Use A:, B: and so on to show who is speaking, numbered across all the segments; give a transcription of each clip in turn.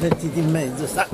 A: Mettiti in mezzo, sta.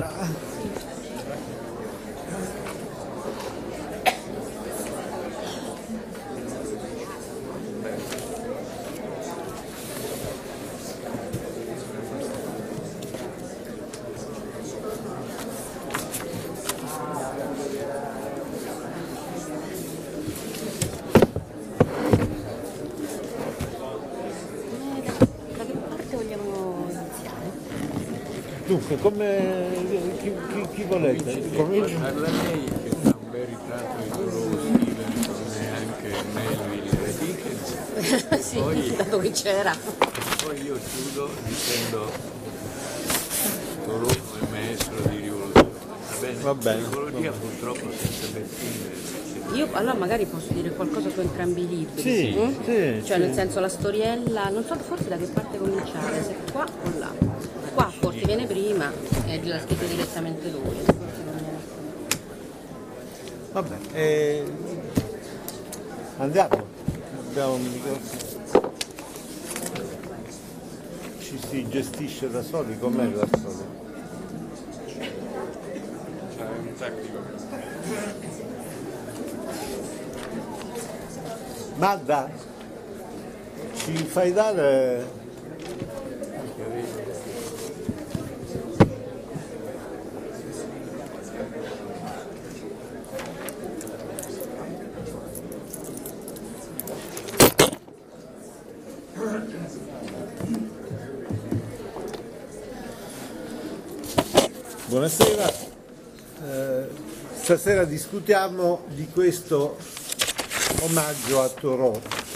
A: Dunque, chi volete? Cominci?
B: Parla lei che fa un bel ritratto di Thoreau, Stevenson e anche Melville e Dickens.
C: Sì,
B: Poi,
C: dato che c'era.
B: poi io chiudo dicendo Thoreau è il maestro di rivoluzione.
A: Va bene.
B: Psicologia purtroppo senza Bettine.
C: Io allora magari posso dire qualcosa su entrambi i libri.
A: Sì, sì,
C: Cioè
A: sì.
C: nel senso la storiella, non so forse da che parte cominciare, se qua o là. Qua forse viene prima e l'ha scritto direttamente lui.
A: Vabbè, andiamo. Abbiamo un microfono. Ci si gestisce da soli, com'è da soli?
B: C'è un tecnico.
A: Magda, ci fai dare... Buonasera, stasera discutiamo di questo omaggio a Thoreau.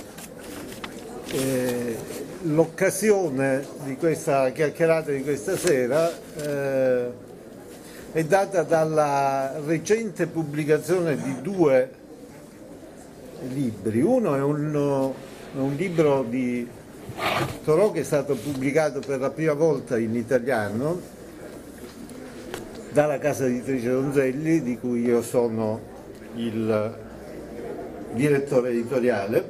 A: L'occasione di questa chiacchierata di questa sera è data dalla recente pubblicazione di due libri. Uno è un libro di Thoreau che è stato pubblicato per la prima volta in italiano dalla casa editrice Donzelli, di cui io sono il direttore editoriale.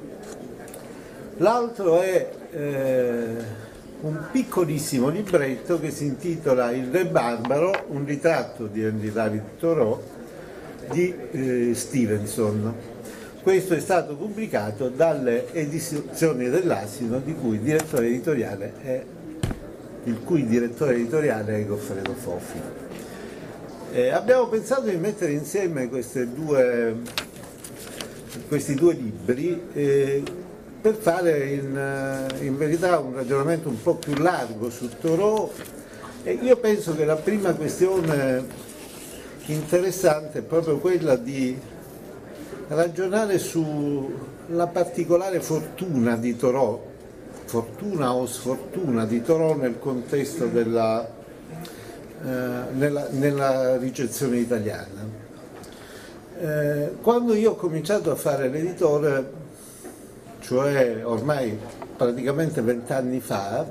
A: L'altro è un piccolissimo libretto che si intitola Il Re Barbaro, un ritratto di Henry David Thoreau di Stevenson. Questo è stato pubblicato dalle edizioni dell'Asino, il cui direttore editoriale è Goffredo Fofi. Abbiamo pensato di mettere insieme questi due libri per fare in verità un ragionamento un po' più largo su Thoreau, e io penso che la prima questione interessante è proprio quella di ragionare sulla particolare fortuna di Thoreau, fortuna o sfortuna di Thoreau nel contesto nella ricezione italiana. Quando io ho cominciato a fare l'editore, cioè ormai praticamente 20 anni fa,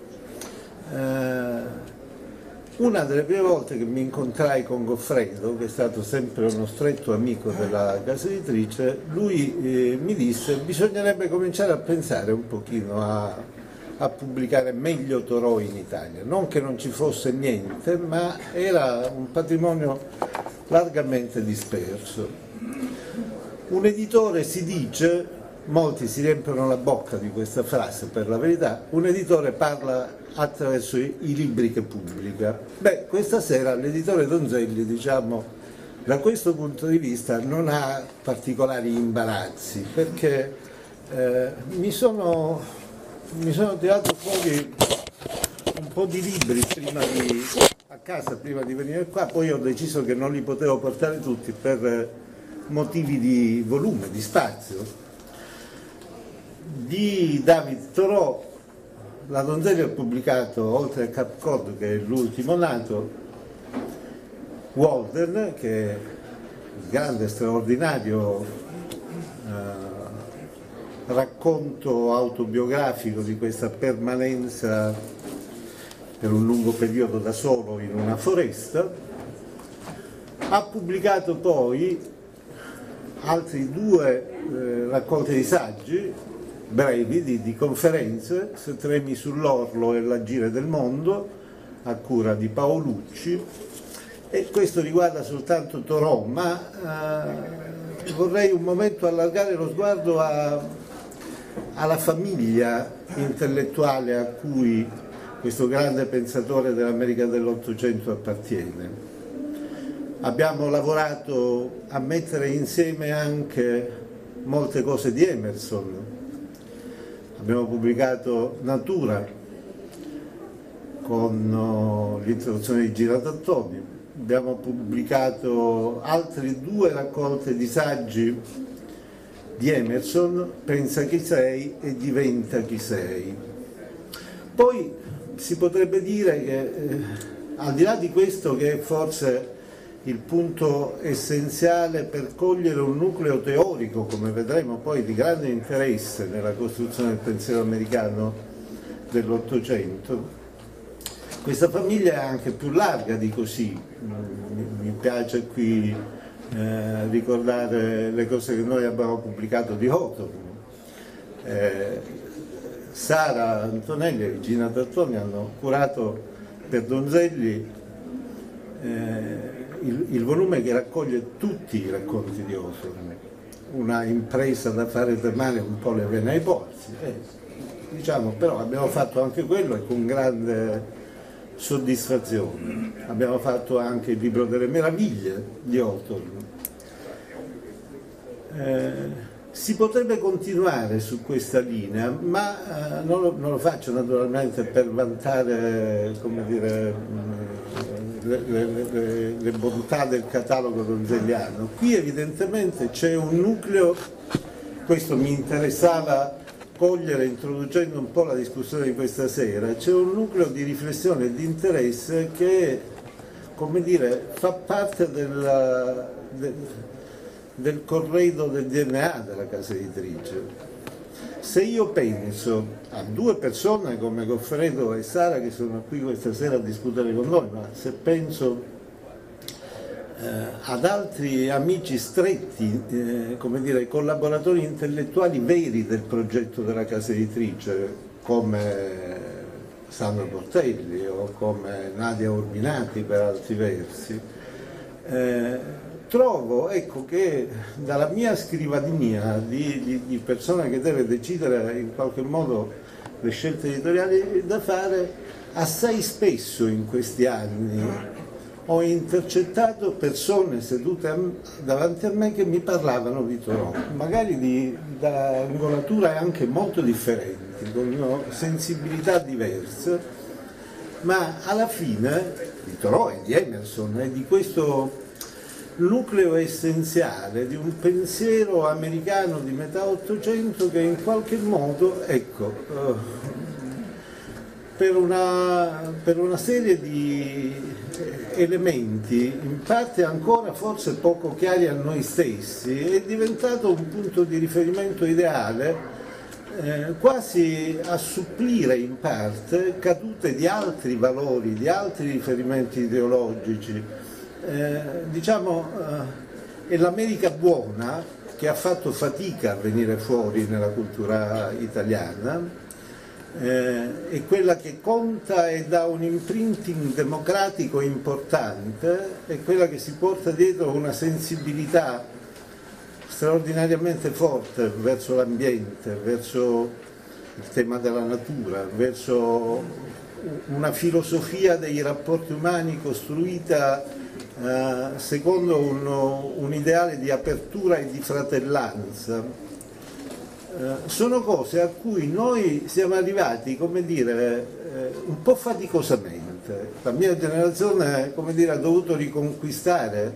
A: una delle prime volte che mi incontrai con Goffredo, che è stato sempre uno stretto amico della casa editrice, lui mi disse: bisognerebbe cominciare a pensare un pochino a pubblicare meglio Thoreau in Italia. Non che non ci fosse niente, ma era un patrimonio largamente disperso. Un editore, si dice, molti si riempiono la bocca di questa frase, per la verità, un editore parla attraverso i libri che pubblica. Beh, questa sera l'editore Donzelli, diciamo, da questo punto di vista non ha particolari imbarazzi, perché mi sono tirato fuori un po' di libri a casa prima di venire qua, poi ho deciso che non li potevo portare tutti per motivi di volume, di spazio. Di David Thoreau la Donzelli ha pubblicato, oltre a Cap Cod, che è l'ultimo nato, Walden, che è il grande, straordinario racconto autobiografico di questa permanenza per un lungo periodo da solo in una foresta. Ha pubblicato poi altri due raccolte di saggi brevi di conferenze, Se tremi sull'orlo e l'agire del mondo, a cura di Paolucci, e questo riguarda soltanto Thoreau, ma vorrei un momento allargare lo sguardo alla famiglia intellettuale a cui questo grande pensatore dell'America dell'Ottocento appartiene. Abbiamo lavorato a mettere insieme anche molte cose di Emerson, abbiamo pubblicato Natura con l'introduzione di Giratattomi, abbiamo pubblicato altre 2 raccolte di saggi di Emerson, Pensa chi sei e Diventa chi sei. Poi si potrebbe dire che al di là di questo, che è forse il punto essenziale per cogliere un nucleo teorico, come vedremo poi, di grande interesse nella costruzione del pensiero americano dell'Ottocento, questa famiglia è anche più larga di così. Mi piace qui ricordare le cose che noi abbiamo pubblicato di Hawthorne. Sara Antonelli e Regina Tartoni hanno curato per Donzelli il volume che raccoglie tutti i racconti di Hawthorne, una impresa da fare tremare un po' le vene ai polsi, diciamo, però abbiamo fatto anche quello e con grande soddisfazione. Abbiamo fatto anche il libro delle meraviglie di Hawthorne. Si potrebbe continuare su questa linea, ma non lo faccio naturalmente per vantare, come dire, le bontà del catalogo donzelliano. Qui evidentemente c'è un nucleo, questo mi interessava cogliere introducendo un po' la discussione di questa sera, c'è un nucleo di riflessione e di interesse che, come dire, fa parte del corredo del DNA della casa editrice. Se io penso a 2 persone come Goffredo e Sara che sono qui questa sera a discutere con noi, ma se penso ad altri amici stretti, come dire, collaboratori intellettuali veri del progetto della casa editrice, come Sandro Portelli o come Nadia Urbinati per altri versi, trovo, ecco, che dalla mia scrivania di persona che deve decidere in qualche modo le scelte editoriali da fare, assai spesso in questi anni ho intercettato persone sedute davanti a me che mi parlavano di Thoreau, magari da angolature anche molto differenti, con sensibilità diverse, ma alla fine di Thoreau e di Emerson e di questo nucleo essenziale di un pensiero americano di metà Ottocento che in qualche modo, ecco, per una serie di elementi in parte ancora forse poco chiari a noi stessi, è diventato un punto di riferimento ideale, quasi a supplire in parte cadute di altri valori, di altri riferimenti ideologici. Diciamo, è l'America buona che ha fatto fatica a venire fuori nella cultura italiana, è quella che conta e dà un imprinting democratico importante, è quella che si porta dietro una sensibilità straordinariamente forte verso l'ambiente, verso il tema della natura, verso una filosofia dei rapporti umani costruita secondo un ideale di apertura e di fratellanza. Sono cose a cui noi siamo arrivati, come dire, un po' faticosamente. La mia generazione, come dire, ha dovuto riconquistare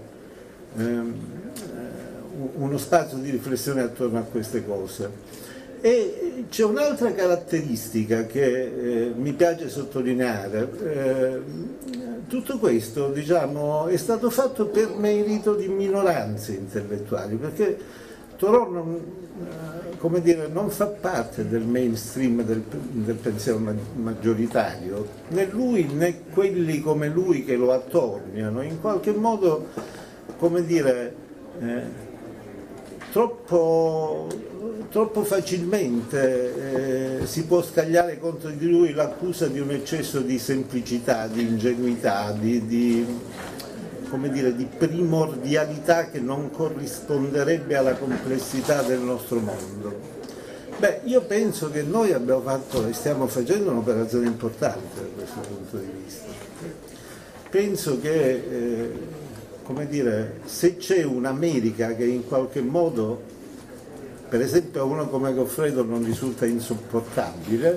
A: uno spazio di riflessione attorno a queste cose. E c'è un'altra caratteristica che mi piace sottolineare. Tutto questo, diciamo, è stato fatto per merito di minoranze intellettuali, perché Thoreau non fa parte del mainstream del pensiero maggioritario, né lui né quelli come lui che lo attorniano, in qualche modo, come dire, troppo facilmente si può scagliare contro di lui l'accusa di un eccesso di semplicità, di ingenuità, come dire, di primordialità che non corrisponderebbe alla complessità del nostro mondo. Beh, io penso che noi abbiamo fatto e stiamo facendo un'operazione importante da questo punto di vista. Penso che, come dire, se c'è un'America che in qualche modo, per esempio a uno come Goffredo non risulta insopportabile,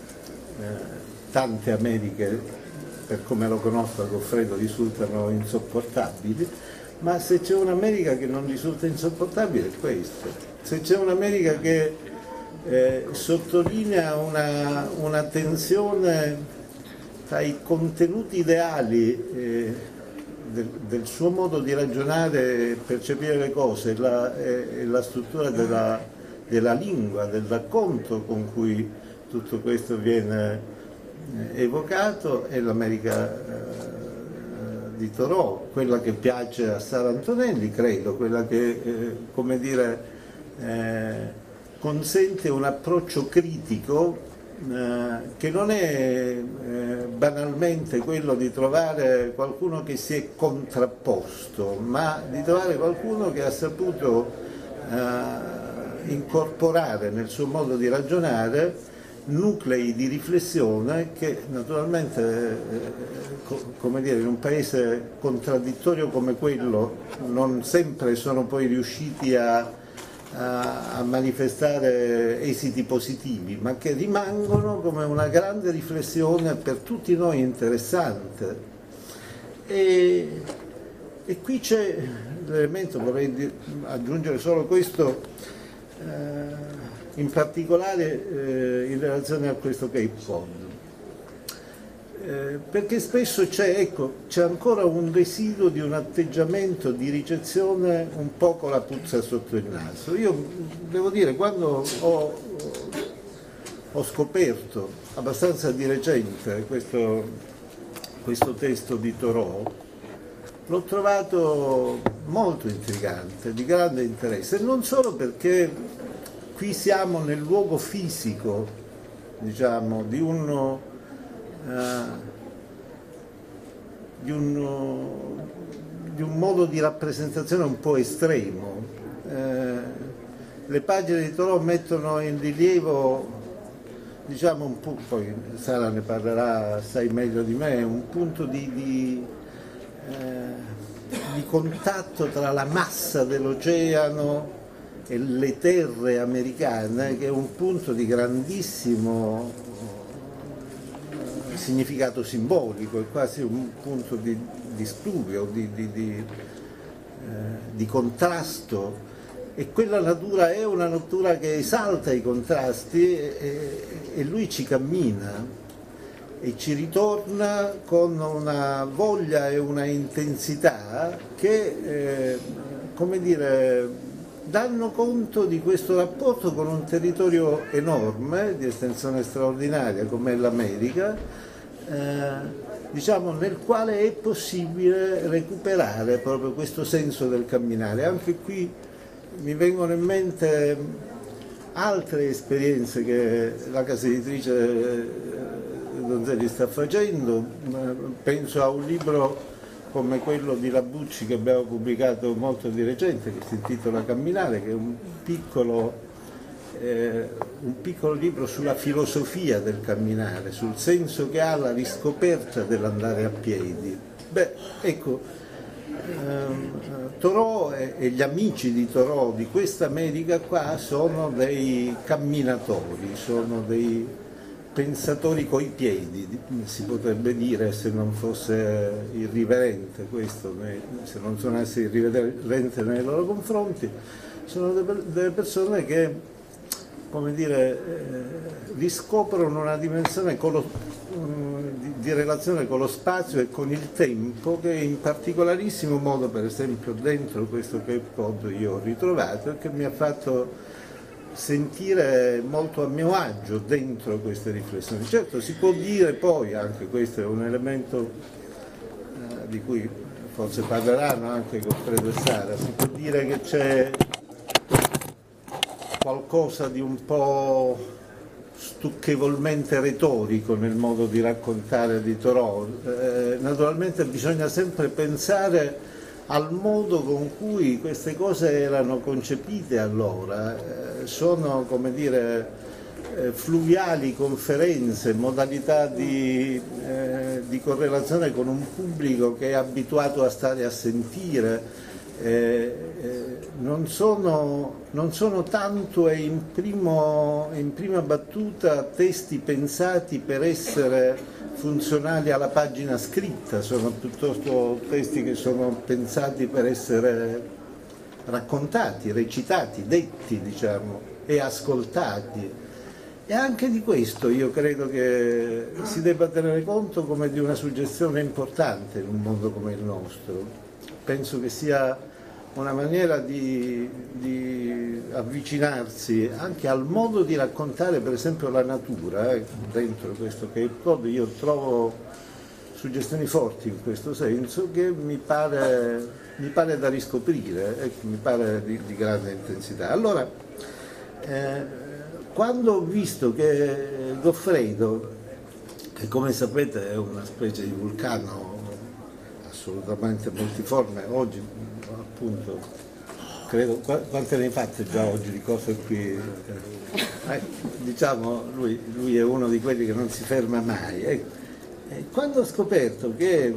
A: tante Americhe, per come lo conosco a Goffredo, risultano insopportabili, ma se c'è un'America che non risulta insopportabile è questo. Se c'è un'America che sottolinea una tensione tra i contenuti ideali del suo modo di ragionare e percepire le cose e la struttura della lingua, del racconto con cui tutto questo viene evocato, è l'America di Thoreau, quella che piace a Sara Antonelli, credo, quella che come dire, consente un approccio critico che non è banalmente quello di trovare qualcuno che si è contrapposto, ma di trovare qualcuno che ha saputo incorporare nel suo modo di ragionare nuclei di riflessione che naturalmente, come dire, in un paese contraddittorio come quello non sempre sono poi riusciti a manifestare esiti positivi, ma che rimangono come una grande riflessione per tutti noi interessante. E qui c'è l'elemento, vorrei aggiungere solo questo, in particolare in relazione a questo Cape Cod, perché spesso c'è ancora un residuo di un atteggiamento di ricezione un po' con la puzza sotto il naso. Io devo dire, quando ho scoperto abbastanza di recente questo testo di Thoreau, l'ho trovato molto intrigante, di grande interesse, e non solo perché qui siamo nel luogo fisico, diciamo, di un modo di rappresentazione un po' estremo. Le pagine di Thoreau mettono in rilievo, diciamo, un po', poi Sara ne parlerà assai meglio di me, un punto di contatto tra la massa dell'oceano e le terre americane, che è un punto di grandissimo significato simbolico, è quasi un punto di studio, di contrasto, e quella natura è una natura che esalta i contrasti e lui ci cammina e ci ritorna con una voglia e una intensità che, come dire, danno conto di questo rapporto con un territorio enorme, di estensione straordinaria come l'America, diciamo, nel quale è possibile recuperare proprio questo senso del camminare. Anche qui mi vengono in mente altre esperienze che la casa editrice Donzelli sta facendo. Penso a un libro come quello di Labucci che abbiamo pubblicato molto di recente, che si intitola Camminare, che è un piccolo libro sulla filosofia del camminare, sul senso che ha la riscoperta dell'andare a piedi. Beh, ecco, Thoreau e gli amici di Thoreau di questa America qua sono dei camminatori, sono dei pensatori coi piedi, si potrebbe dire, se non fosse irriverente questo, se non suonasse irriverente nei loro confronti. Sono delle persone che, come dire, riscoprono una dimensione di relazione con lo spazio e con il tempo che in particolarissimo modo, per esempio, dentro questo Cape Cod io ho ritrovato e che mi ha fatto sentire molto a mio agio dentro queste riflessioni. Certo, si può dire poi, anche questo è un elemento di cui forse parleranno anche Goffredo e Sara, si può dire che c'è qualcosa di un po' stucchevolmente retorico nel modo di raccontare di Thoreau. Naturalmente bisogna sempre pensare al modo con cui queste cose erano concepite allora. Sono, come dire, fluviali conferenze, modalità di correlazione con un pubblico che è abituato a stare a sentire. Non sono tanto e in prima battuta testi pensati per essere funzionali alla pagina scritta, sono piuttosto testi che sono pensati per essere raccontati, recitati, detti, diciamo, e ascoltati. E anche di questo io credo che si debba tenere conto come di una suggestione importante in un mondo come il nostro. Penso che sia una maniera di avvicinarsi anche al modo di raccontare per esempio la natura, dentro questo Cape Cod io trovo suggestioni forti in questo senso che mi pare da riscoprire, mi pare di grande intensità. Allora, quando ho visto che Goffredo, che come sapete è una specie di vulcano assolutamente multiforme, oggi appunto credo, quante ne hai fatte già oggi di cose qui? Diciamo lui è uno di quelli che non si ferma mai. Quando ho scoperto che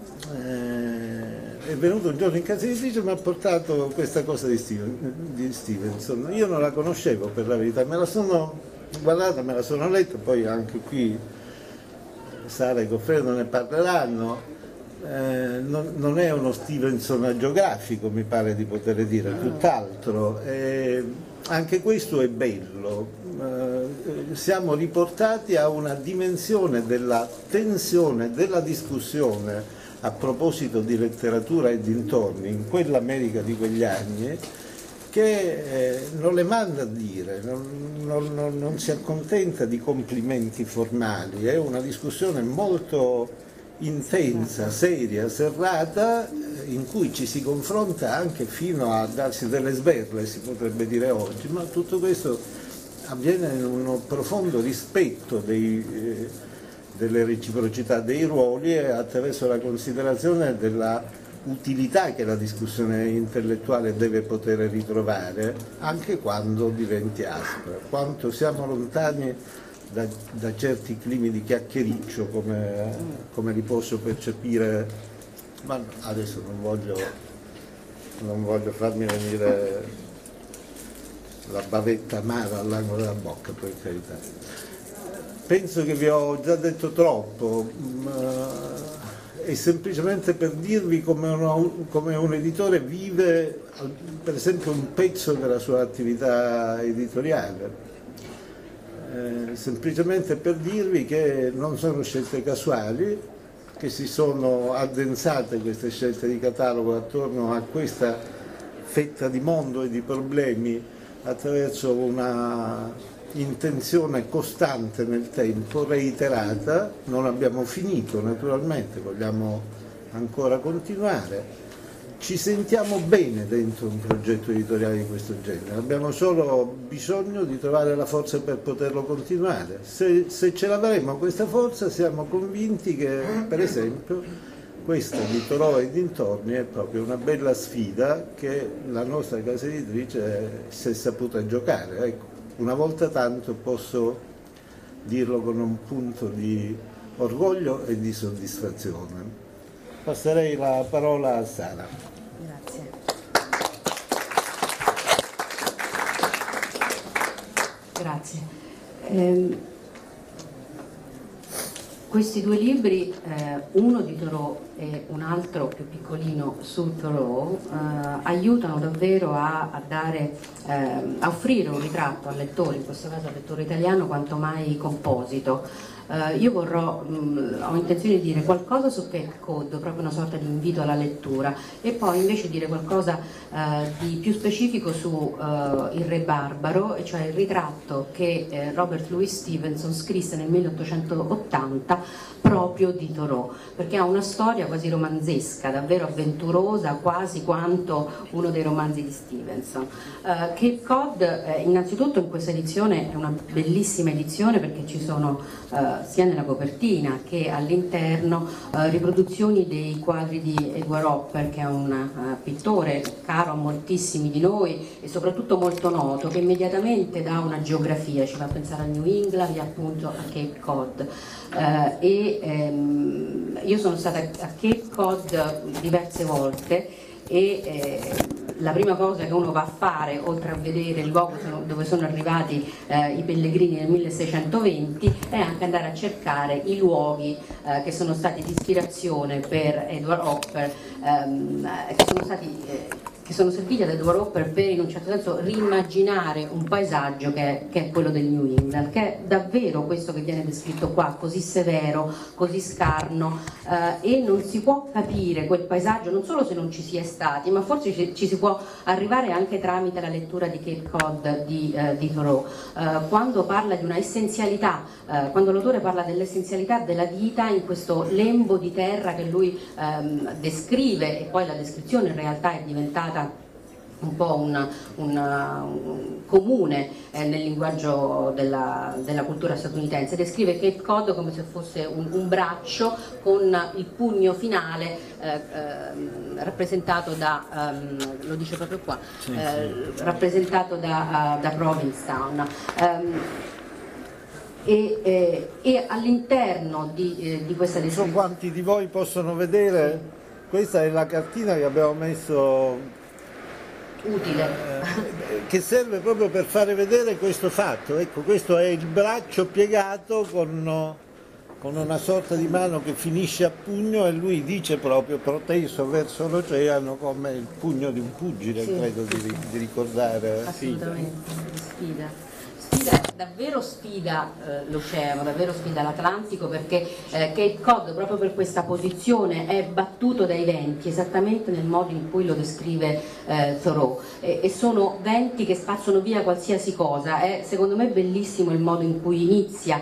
A: è venuto un giorno in casa editrice mi ha portato questa cosa di Stevenson. Io non la conoscevo per la verità, me la sono guardata, me la sono letta, poi anche qui Sara e Goffredo ne parleranno. Non è uno Stevenson agiografico, mi pare di poter dire, tutt'altro. Anche questo è bello. Siamo riportati a una dimensione della tensione, della discussione a proposito di letteratura e dintorni in quell'America di quegli anni che non le manda a dire, non si accontenta di complimenti formali, è una discussione molto intensa, seria, serrata, in cui ci si confronta anche fino a darsi delle sberle, si potrebbe dire oggi, ma tutto questo avviene in un profondo rispetto delle reciprocità dei ruoli e attraverso la considerazione della utilità che la discussione intellettuale deve poter ritrovare anche quando diventi aspra. Quanto siamo lontani da certi climi di chiacchiericcio come li posso percepire, ma adesso non voglio farmi venire la bavetta amara all'angolo della bocca, per carità. Penso che vi ho già detto troppo, è semplicemente per dirvi come un editore vive per esempio un pezzo della sua attività editoriale. Semplicemente per dirvi che non sono scelte casuali, che si sono addensate queste scelte di catalogo attorno a questa fetta di mondo e di problemi attraverso una intenzione costante nel tempo, reiterata. Non abbiamo finito naturalmente, vogliamo ancora continuare. Ci sentiamo bene dentro un progetto editoriale di questo genere, abbiamo solo bisogno di trovare la forza per poterlo continuare. Se ce l'avremo questa forza siamo convinti che per esempio questa di Thoreau e dintorni è proprio una bella sfida che la nostra casa editrice si è saputa giocare. Ecco, una volta tanto posso dirlo con un punto di orgoglio e di soddisfazione. Passerei la parola a Sara.
C: Grazie.
D: Grazie. Questi due libri, uno di Thoreau e un altro più piccolino su Thoreau, aiutano davvero a offrire un ritratto al lettore, in questo caso al lettore italiano, quanto mai composito. Io ho intenzione di dire qualcosa su Cape Cod, proprio una sorta di invito alla lettura, e poi invece dire qualcosa di più specifico su Il Re Barbaro, cioè il ritratto che Robert Louis Stevenson scrisse nel 1880 proprio di Thoreau, perché ha una storia quasi romanzesca, davvero avventurosa, quasi quanto uno dei romanzi di Stevenson. Cape Cod, innanzitutto in questa edizione è una bellissima edizione perché ci sono sia nella copertina che all'interno riproduzioni dei quadri di Edward Hopper, che è un pittore caro a moltissimi di noi e soprattutto molto noto, che immediatamente dà una geografia, ci fa pensare a New England e appunto a Cape Cod. Io sono stata a Cape Cod diverse volte e la prima cosa che uno va a fare, oltre a vedere il luogo dove sono arrivati i pellegrini nel 1620, è anche andare a cercare i luoghi che sono stati di ispirazione per Edward Hopper, che sono serviti ad Edward Hopper per, in un certo senso, rimmaginare un paesaggio che è quello del New England, che è davvero questo che viene descritto qua, così severo, così scarno, e non si può capire quel paesaggio non solo se non ci si è stati, ma forse ci si può arrivare anche tramite la lettura di Cape Cod di Thoreau, quando parla di una essenzialità, quando l'autore parla dell'essenzialità della vita in questo lembo di terra che lui descrive, e poi la descrizione in realtà è diventata un po' un comune nel linguaggio della cultura statunitense. Descrive Cape Cod come se fosse un braccio con il pugno finale rappresentato da, lo dice proprio qua, rappresentato da Provincetown. E all'interno di questa
A: Non so quanti di voi possono vedere, questa è la cartina che abbiamo messo,
D: utile,
A: che serve proprio per fare vedere questo fatto. Ecco, questo è il braccio piegato con una sorta di mano che finisce a pugno, e lui dice proprio proteso verso l'oceano come il pugno di un pugile, sì, credo di ricordare.
D: Assolutamente, sfida, davvero sfida l'oceano, davvero sfida l'Atlantico, perché Cape Cod, proprio per questa posizione, è battuto dai venti esattamente nel modo in cui lo descrive Thoreau, e sono venti che spazzano via qualsiasi cosa. È secondo me bellissimo il modo in cui inizia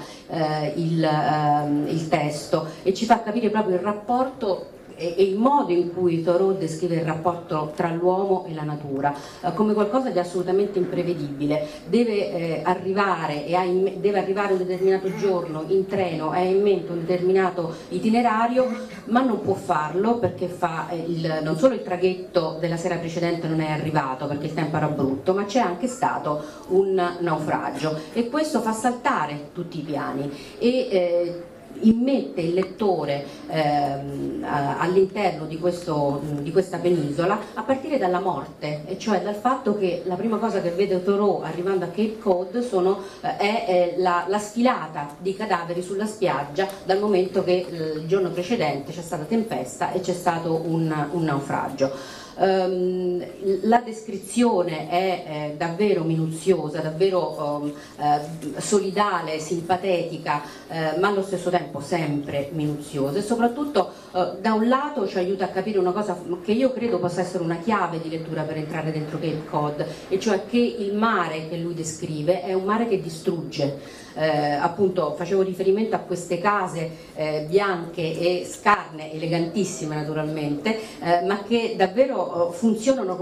D: il testo, e ci fa capire proprio il rapporto e il modo in cui Thoreau descrive il rapporto tra l'uomo e la natura come qualcosa di assolutamente imprevedibile. Deve arrivare un determinato giorno in treno, ha in mente un determinato itinerario, ma non può farlo perché non solo il traghetto della sera precedente non è arrivato perché il tempo era brutto, ma c'è anche stato un naufragio, e questo fa saltare tutti i piani e immette il lettore all'interno di questa penisola a partire dalla morte, e cioè dal fatto che la prima cosa che vede Thoreau arrivando a Cape Cod è la sfilata di cadaveri sulla spiaggia, dal momento che il giorno precedente c'è stata tempesta e c'è stato un naufragio. La descrizione è davvero minuziosa, davvero solidale, simpatetica, ma allo stesso tempo sempre minuziosa, e soprattutto da un lato ci aiuta a capire una cosa che io credo possa essere una chiave di lettura per entrare dentro Cape Cod, e cioè che il mare che lui descrive è un mare che distrugge. Appunto facevo riferimento a queste case bianche e scarne, elegantissime naturalmente, ma che davvero funzionano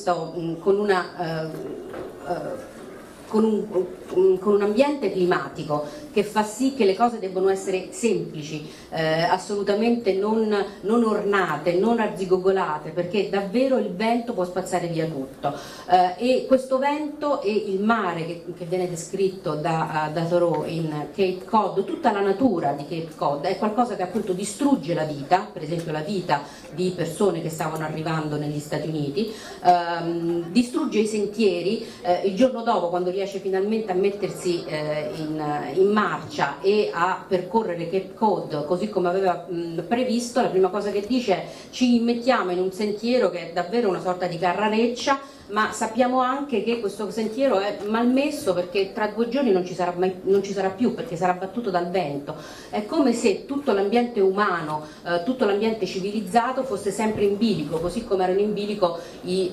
D: con un ambiente climatico che fa sì che le cose debbano essere semplici, assolutamente non ornate, non arzigogolate, perché davvero il vento può spazzare via tutto, e questo vento e il mare che viene descritto da Thoreau in Cape Cod, tutta la natura di Cape Cod è qualcosa che appunto distrugge la vita, per esempio la vita di persone che stavano arrivando negli Stati Uniti, distrugge i sentieri. Il giorno dopo, quando riesce finalmente a mettersi in marcia e a percorrere Cape Cod così come aveva previsto, la prima cosa che dice è: ci mettiamo in un sentiero che è davvero una sorta di carrareccia, ma sappiamo anche che questo sentiero è malmesso perché tra 2 giorni non ci sarà più, perché sarà battuto dal vento. È come se tutto l'ambiente umano, tutto l'ambiente civilizzato fosse sempre in bilico, così come erano in bilico i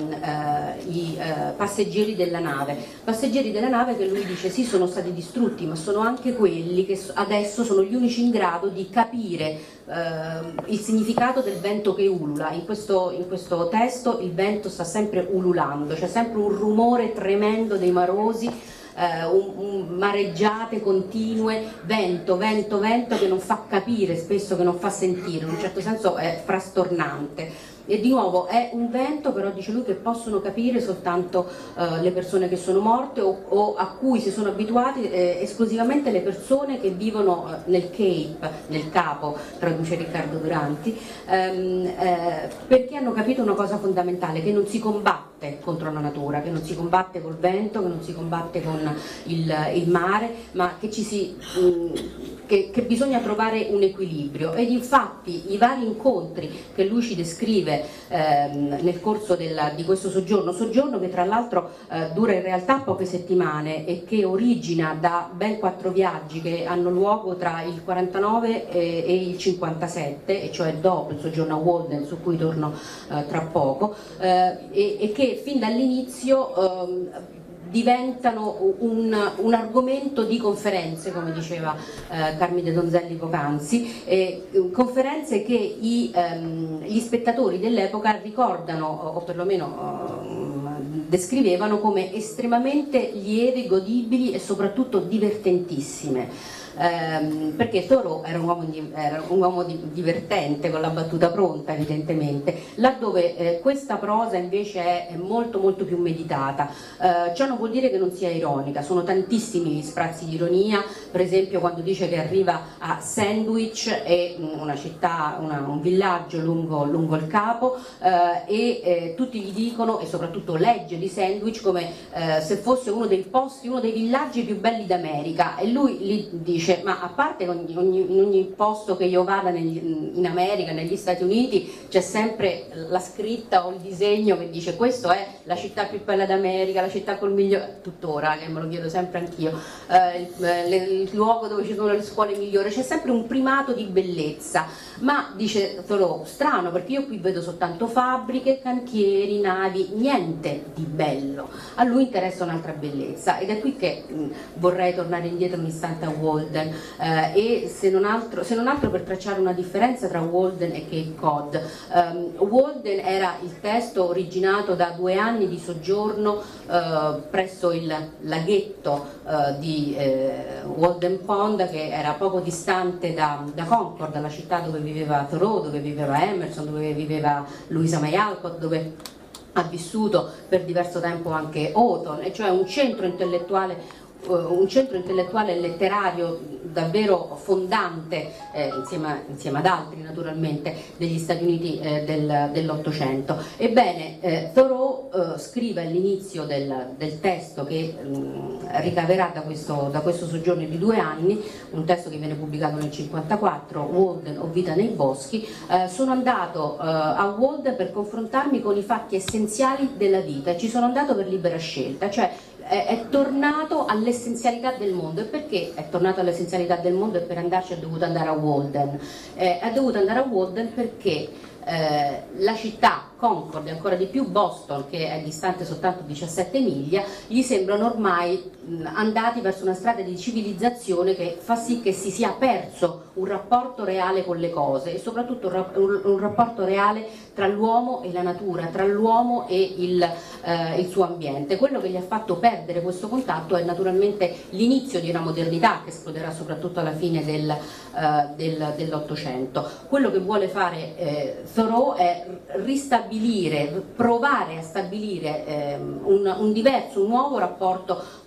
D: passeggeri della nave. Passeggeri della nave che lui dice sì, sono stati distrutti, ma sono anche quelli che adesso sono gli unici in grado di capire il significato del vento che ulula. In questo testo il vento sta sempre ululando, c'è sempre un rumore tremendo dei marosi, mareggiate continue, vento che non fa capire, spesso che non fa sentire, in un certo senso è frastornante. E di nuovo è un vento, però dice lui, che possono capire soltanto le persone che sono morte o a cui si sono abituati esclusivamente le persone che vivono nel Cape, nel Capo, traduce Riccardo Duranti, perché hanno capito una cosa fondamentale, che non si combatte contro la natura, che non si combatte col vento, che non si combatte con il mare, ma che che bisogna trovare un equilibrio. Ed infatti i vari incontri che lui ci descrive nel corso di questo soggiorno che tra l'altro dura in realtà poche settimane e che origina da ben 4 viaggi che hanno luogo tra il 49 e il 57, e cioè dopo il soggiorno a Walden, su cui torno tra poco, e che fin dall'inizio diventano un argomento di conferenze, come diceva Carmine Donzelli poc'anzi, conferenze che gli spettatori dell'epoca ricordano o perlomeno descrivevano come estremamente lievi, godibili e soprattutto divertentissime. Perché Thoreau era un uomo divertente, con la battuta pronta evidentemente, laddove questa prosa invece è molto molto più meditata. Ciò non vuol dire che non sia ironica, sono tantissimi gli sprazzi di ironia, per esempio quando dice che arriva a Sandwich, è una città, un villaggio lungo il Capo, e tutti gli dicono, e soprattutto legge di Sandwich come se fosse uno dei villaggi più belli d'America, e lui gli dice: ma a parte in ogni posto che io vada in America, negli Stati Uniti, c'è sempre la scritta o il disegno che dice questo è la città più bella d'America, la città col migliore, tuttora, che me lo chiedo sempre anch'io, il luogo dove ci sono le scuole migliori, c'è sempre un primato di bellezza. Ma dice Thoreau, strano, perché io qui vedo soltanto fabbriche, cantieri, navi, niente di bello. A lui interessa un'altra bellezza, ed è qui che vorrei tornare indietro un istante a Walden, e se non altro per tracciare una differenza tra Walden e Cape Cod. Walden era il testo originato da 2 anni di soggiorno presso il laghetto di Walden Pond, che era poco distante da Concord, la città dove viveva Thoreau, dove viveva Emerson, dove viveva Louisa May Alcott, dove ha vissuto per diverso tempo anche Houghton, e cioè un centro intellettuale e letterario davvero fondante, insieme ad altri naturalmente, degli Stati Uniti dell'Ottocento. Ebbene, Thoreau scrive all'inizio del testo che ricaverà da questo soggiorno di 2 anni, un testo che viene pubblicato nel 1954, Walden o Vita nei boschi: sono andato a Walden per confrontarmi con i fatti essenziali della vita, e ci sono andato per libera scelta, cioè è tornato all'essenzialità del mondo. E perché è tornato all'essenzialità del mondo? E per andarci è dovuto andare a Walden. È dovuto andare a Walden perché la città, Concord e ancora di più Boston, che è distante soltanto 17 miglia, gli sembrano ormai andati verso una strada di civilizzazione che fa sì che si sia perso un rapporto reale con le cose, e soprattutto un rapporto reale tra l'uomo e la natura, tra l'uomo e il suo ambiente. Quello che gli ha fatto perdere questo contatto è naturalmente l'inizio di una modernità che esploderà soprattutto alla fine dell'Ottocento. Quello che vuole fare Thoreau è provare a stabilire un diverso, un nuovo rapporto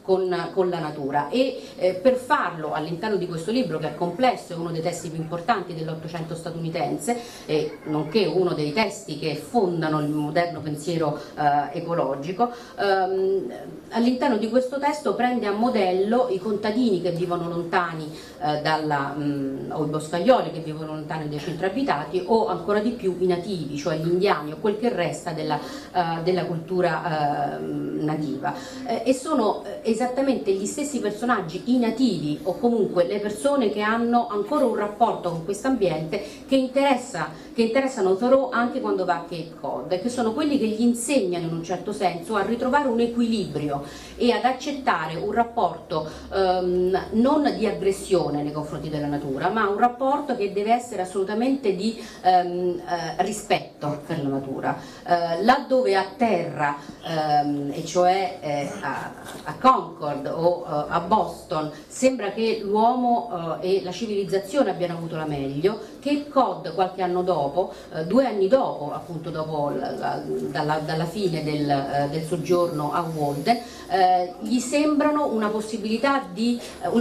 D: con la natura, e per farlo all'interno di questo libro, che è complesso, è uno dei testi più importanti dell'Ottocento statunitense, nonché uno dei testi che fondano il moderno pensiero ecologico, all'interno di questo testo prende a modello i contadini che vivono lontani o i boscaioli che vivono lontani dai centri abitati, o ancora di più i nativi, cioè gli indiani o quel che resta della cultura nativa, e sono esattamente gli stessi personaggi, i nativi o comunque le persone che hanno ancora un rapporto con questo ambiente che interessano Thoreau anche quando va a Cape Cod, e che sono quelli che gli insegnano in un certo senso a ritrovare un equilibrio e ad accettare un rapporto non di aggressione nei confronti della natura, ma un rapporto che deve essere assolutamente di rispetto per la natura. Laddove a terra, e cioè a Concord o a Boston, sembra che l'uomo e la civilizzazione abbiano avuto la meglio, Cape Cod qualche anno dopo, 2 anni dopo, appunto dopo dalla fine del soggiorno a Walden, gli sembrano una possibilità di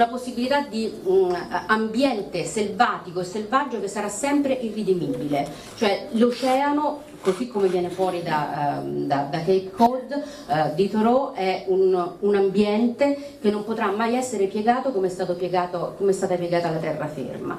D: ambiente selvatico e selvaggio che sarà sempre irredimibile, cioè l'oceano, così come viene fuori da Cape Cod di Thoreau, è un ambiente che non potrà mai essere piegato come è stata piegata la terraferma.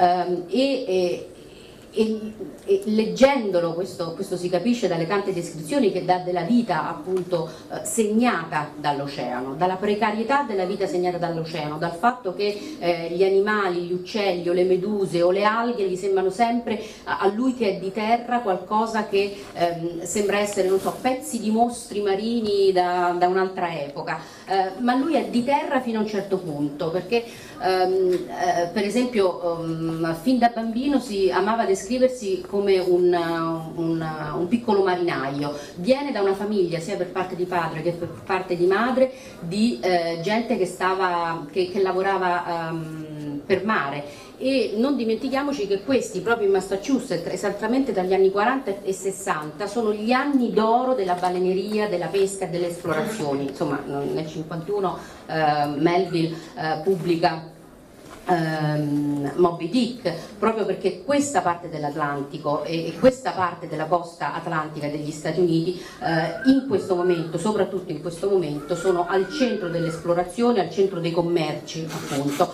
D: E leggendolo questo si capisce dalle tante descrizioni che dà della vita appunto segnata dall'oceano, dalla precarietà della vita segnata dall'oceano, dal fatto che gli animali, gli uccelli o le meduse o le alghe gli sembrano sempre a lui che è di terra qualcosa che sembra essere, non so, pezzi di mostri marini da un'altra epoca, ma lui è di terra fino a un certo punto, perché per esempio fin da bambino si amava descriversi come un piccolo marinaio, viene da una famiglia sia per parte di padre che per parte di madre di gente che lavorava per mare. E non dimentichiamoci che questi, proprio in Massachusetts, esattamente dagli anni 40 e 60, sono gli anni d'oro della baleneria, della pesca e delle esplorazioni. Insomma, nel 51 Melville pubblica Moby Dick, proprio perché questa parte dell'Atlantico e questa parte della costa atlantica degli Stati Uniti in questo momento, soprattutto in questo momento, sono al centro delle esplorazioni, al centro dei commerci appunto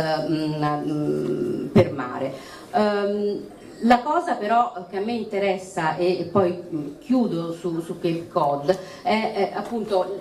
D: per mare. La cosa però che a me interessa, e poi chiudo su Cape Cod, è appunto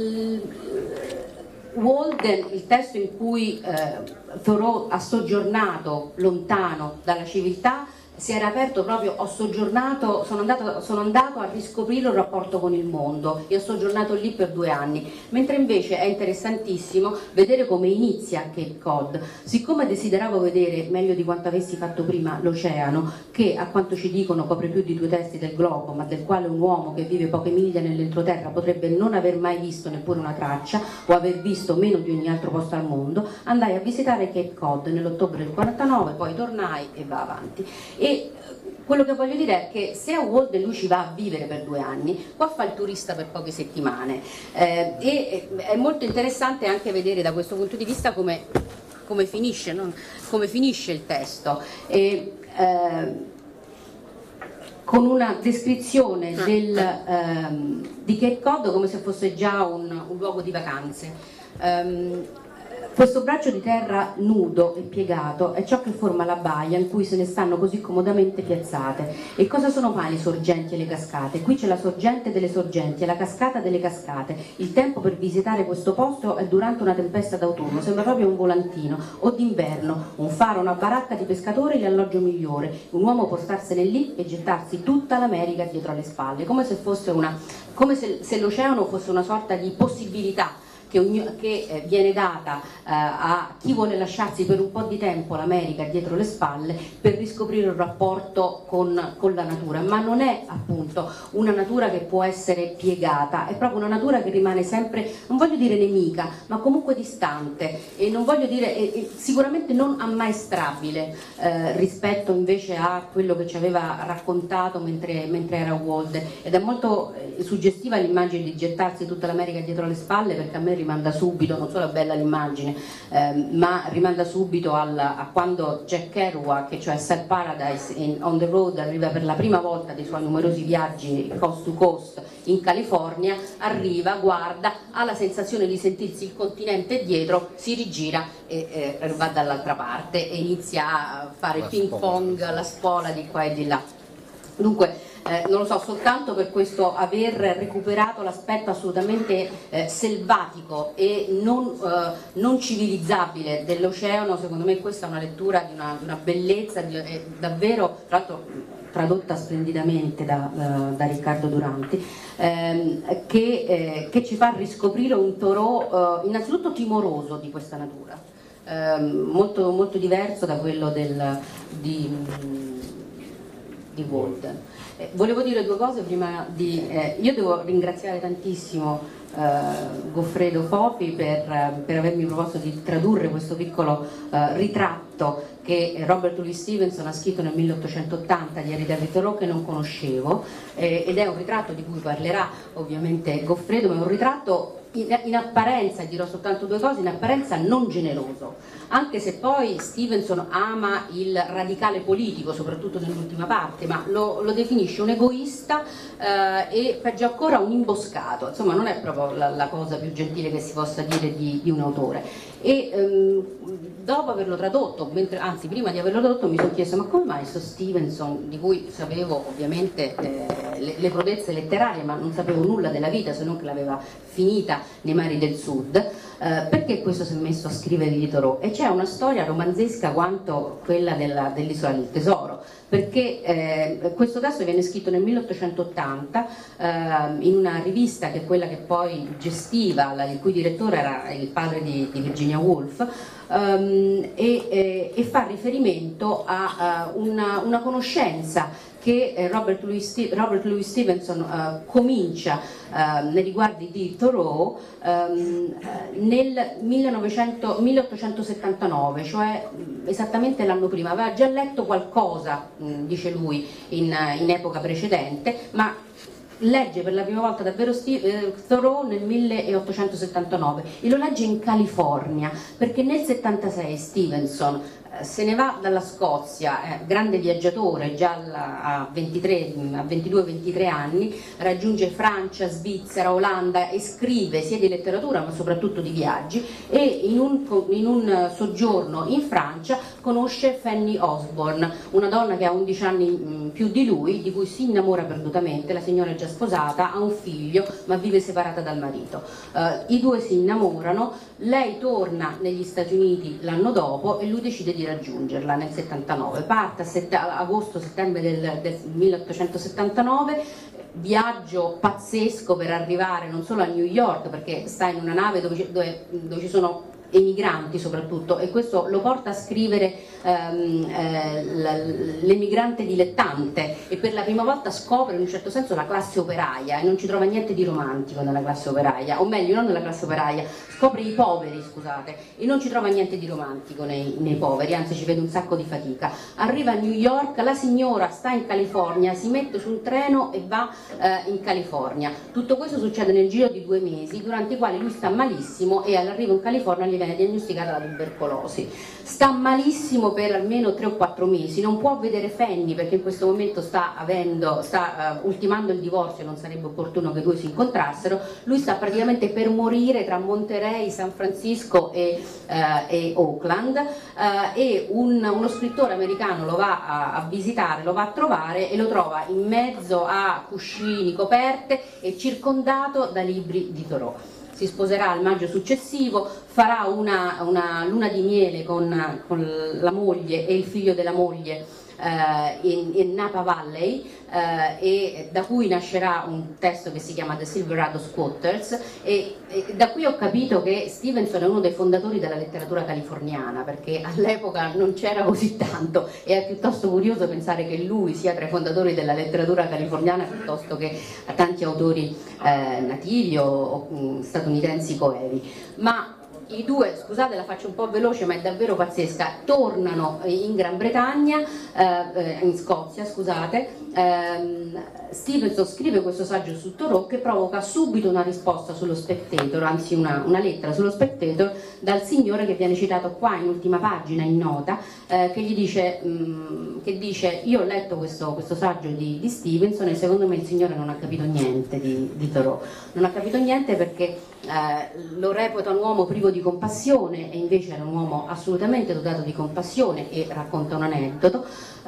D: Walden, il testo in cui Thoreau ha soggiornato lontano dalla civiltà, si era aperto proprio, sono andato a riscoprire un rapporto con il mondo e ho soggiornato lì per 2 anni, mentre invece è interessantissimo vedere come inizia Cape Cod. Siccome desideravo vedere, meglio di quanto avessi fatto prima, l'oceano, che a quanto ci dicono copre più di 2 terzi del globo, ma del quale un uomo che vive poche miglia nell'entroterra potrebbe non aver mai visto neppure una traccia, o aver visto meno di ogni altro posto al mondo, andai a visitare Cape Cod nell'ottobre del 49, poi tornai e va avanti. E quello che voglio dire è che se a Walden lui ci va a vivere per 2 anni, qua fa il turista per poche settimane, e è molto interessante anche vedere da questo punto di vista come finisce, come finisce il testo. Con una descrizione di Cape Cod come se fosse già un luogo di vacanze. Questo braccio di terra nudo e piegato è ciò che forma la baia in cui se ne stanno così comodamente piazzate. E cosa sono mai le sorgenti e le cascate? Qui c'è la sorgente delle sorgenti e la cascata delle cascate. Il tempo per visitare questo posto è durante una tempesta d'autunno, sembra proprio un volantino, o d'inverno, un faro, una baracca di pescatori, l'alloggio migliore. Un uomo può starsene lì e gettarsi tutta l'America dietro alle spalle, come se l'oceano fosse una sorta di possibilità che viene data a chi vuole lasciarsi per un po' di tempo l'America dietro le spalle per riscoprire un rapporto con la natura, ma non è appunto una natura che può essere piegata, è proprio una natura che rimane sempre, non voglio dire nemica, ma comunque distante, e non voglio dire sicuramente non ammaestrabile rispetto invece a quello che ci aveva raccontato mentre era a Walden. Ed è molto suggestiva l'immagine di gettarsi tutta l'America dietro le spalle, perché a me rimanda subito, non solo è bella l'immagine, ma rimanda subito a quando Jack Kerouac, cioè Sad Paradise On the Road, arriva per la prima volta dei suoi numerosi viaggi coast to coast in California, arriva, guarda, ha la sensazione di sentirsi il continente dietro, si rigira e va dall'altra parte e inizia a fare ping pong, la spola di qua e di là. Dunque, non lo so, soltanto per questo aver recuperato l'aspetto assolutamente selvatico e non civilizzabile dell'oceano, secondo me questa è una lettura di una bellezza davvero, tra l'altro tradotta splendidamente da Riccardo Duranti, che ci fa riscoprire un Thoreau innanzitutto timoroso di questa natura, molto, molto diverso da quello di Walden. Volevo dire due cose prima io devo ringraziare tantissimo Goffredo Fofi per avermi proposto di tradurre questo piccolo ritratto che Robert Louis Stevenson ha scritto nel 1880 di Henry David Thoreau, che non conoscevo, ed è un ritratto di cui parlerà ovviamente Goffredo, ma è un ritratto in apparenza, dirò soltanto due cose, in apparenza non generoso, anche se poi Stevenson ama il radicale politico, soprattutto nell'ultima parte, ma lo definisce un egoista e peggio ancora un imboscato, insomma non è proprio la cosa più gentile che si possa dire di un autore. E dopo averlo tradotto, anzi prima di averlo tradotto, mi sono chiesto ma come mai questo Stevenson, di cui sapevo ovviamente le prodezze letterarie, ma non sapevo nulla della vita se non che l'aveva finita nei mari del sud, perché questo si è messo a scrivere di Thoreau? E c'è una storia romanzesca quanto quella dell'Isola del Tesoro, perché questo testo viene scritto nel 1880 in una rivista che è quella che poi gestiva, il cui direttore era il padre di Virginia Woolf, e fa riferimento a una conoscenza che Robert Louis Stevenson comincia nei riguardi di Thoreau nel 1879, cioè esattamente l'anno prima. Aveva già letto qualcosa, dice lui, in epoca precedente, ma legge per la prima volta davvero Thoreau nel 1879 e lo legge in California, perché nel 76 Stevenson se ne va dalla Scozia, grande viaggiatore, già a 22-23 anni, raggiunge Francia, Svizzera, Olanda e scrive sia di letteratura ma soprattutto di viaggi, e in un soggiorno in Francia conosce Fanny Osborne, una donna che ha 11 anni più di lui, di cui si innamora perdutamente. La signora è già sposata, ha un figlio ma vive separata dal marito. I due si innamorano, lei torna negli Stati Uniti l'anno dopo e lui decide di raggiungerla nel 79, parte a agosto-settembre del 1879, viaggio pazzesco per arrivare non solo a New York, perché sta in una nave dove ci sono emigranti soprattutto, e questo lo porta a scrivere l'emigrante dilettante, e per la prima volta scopre in un certo senso la classe operaia e non ci trova niente di romantico nella classe operaia, o meglio non nella classe operaia, scopre i poveri, scusate, e non ci trova niente di romantico nei poveri, anzi ci vede un sacco di fatica. Arriva a New York, la signora sta in California, si mette su un treno e va in California. Tutto questo succede nel giro di 2 mesi, durante i quali lui sta malissimo e all'arrivo in California gli viene diagnosticata la tubercolosi. Sta malissimo per almeno 3 o 4 mesi, non può vedere Fanny perché in questo momento sta ultimando il divorzio, non sarebbe opportuno che i due si incontrassero. Lui sta praticamente per morire tra Monterey, San Francisco e Oakland, e uno scrittore americano lo va a visitare, lo va a trovare e lo trova in mezzo a cuscini, coperte e circondato da libri di Thoreau. Si sposerà al maggio successivo, farà una luna di miele con la moglie e il figlio della moglie in Napa Valley, e da cui nascerà un testo che si chiama The Silverado Squatters, e da qui ho capito che Stevenson è uno dei fondatori della letteratura californiana, perché all'epoca non c'era così tanto, e è piuttosto curioso pensare che lui sia tra i fondatori della letteratura californiana piuttosto che a tanti autori nativi o statunitensi coevi. Ma i due, scusate la faccio un po' veloce ma è davvero pazzesca, tornano in Gran Bretagna, in Scozia scusate, Stevenson scrive questo saggio su Thoreau che provoca subito una risposta sullo Spectator, anzi una lettera sullo Spectator dal signore che viene citato qua in ultima pagina in nota, che gli dice, io ho letto questo saggio di Stevenson e secondo me il signore non ha capito niente di Thoreau, non ha capito niente perché lo reputa un uomo privo di compassione e invece era un uomo assolutamente dotato di compassione e racconta un aneddoto,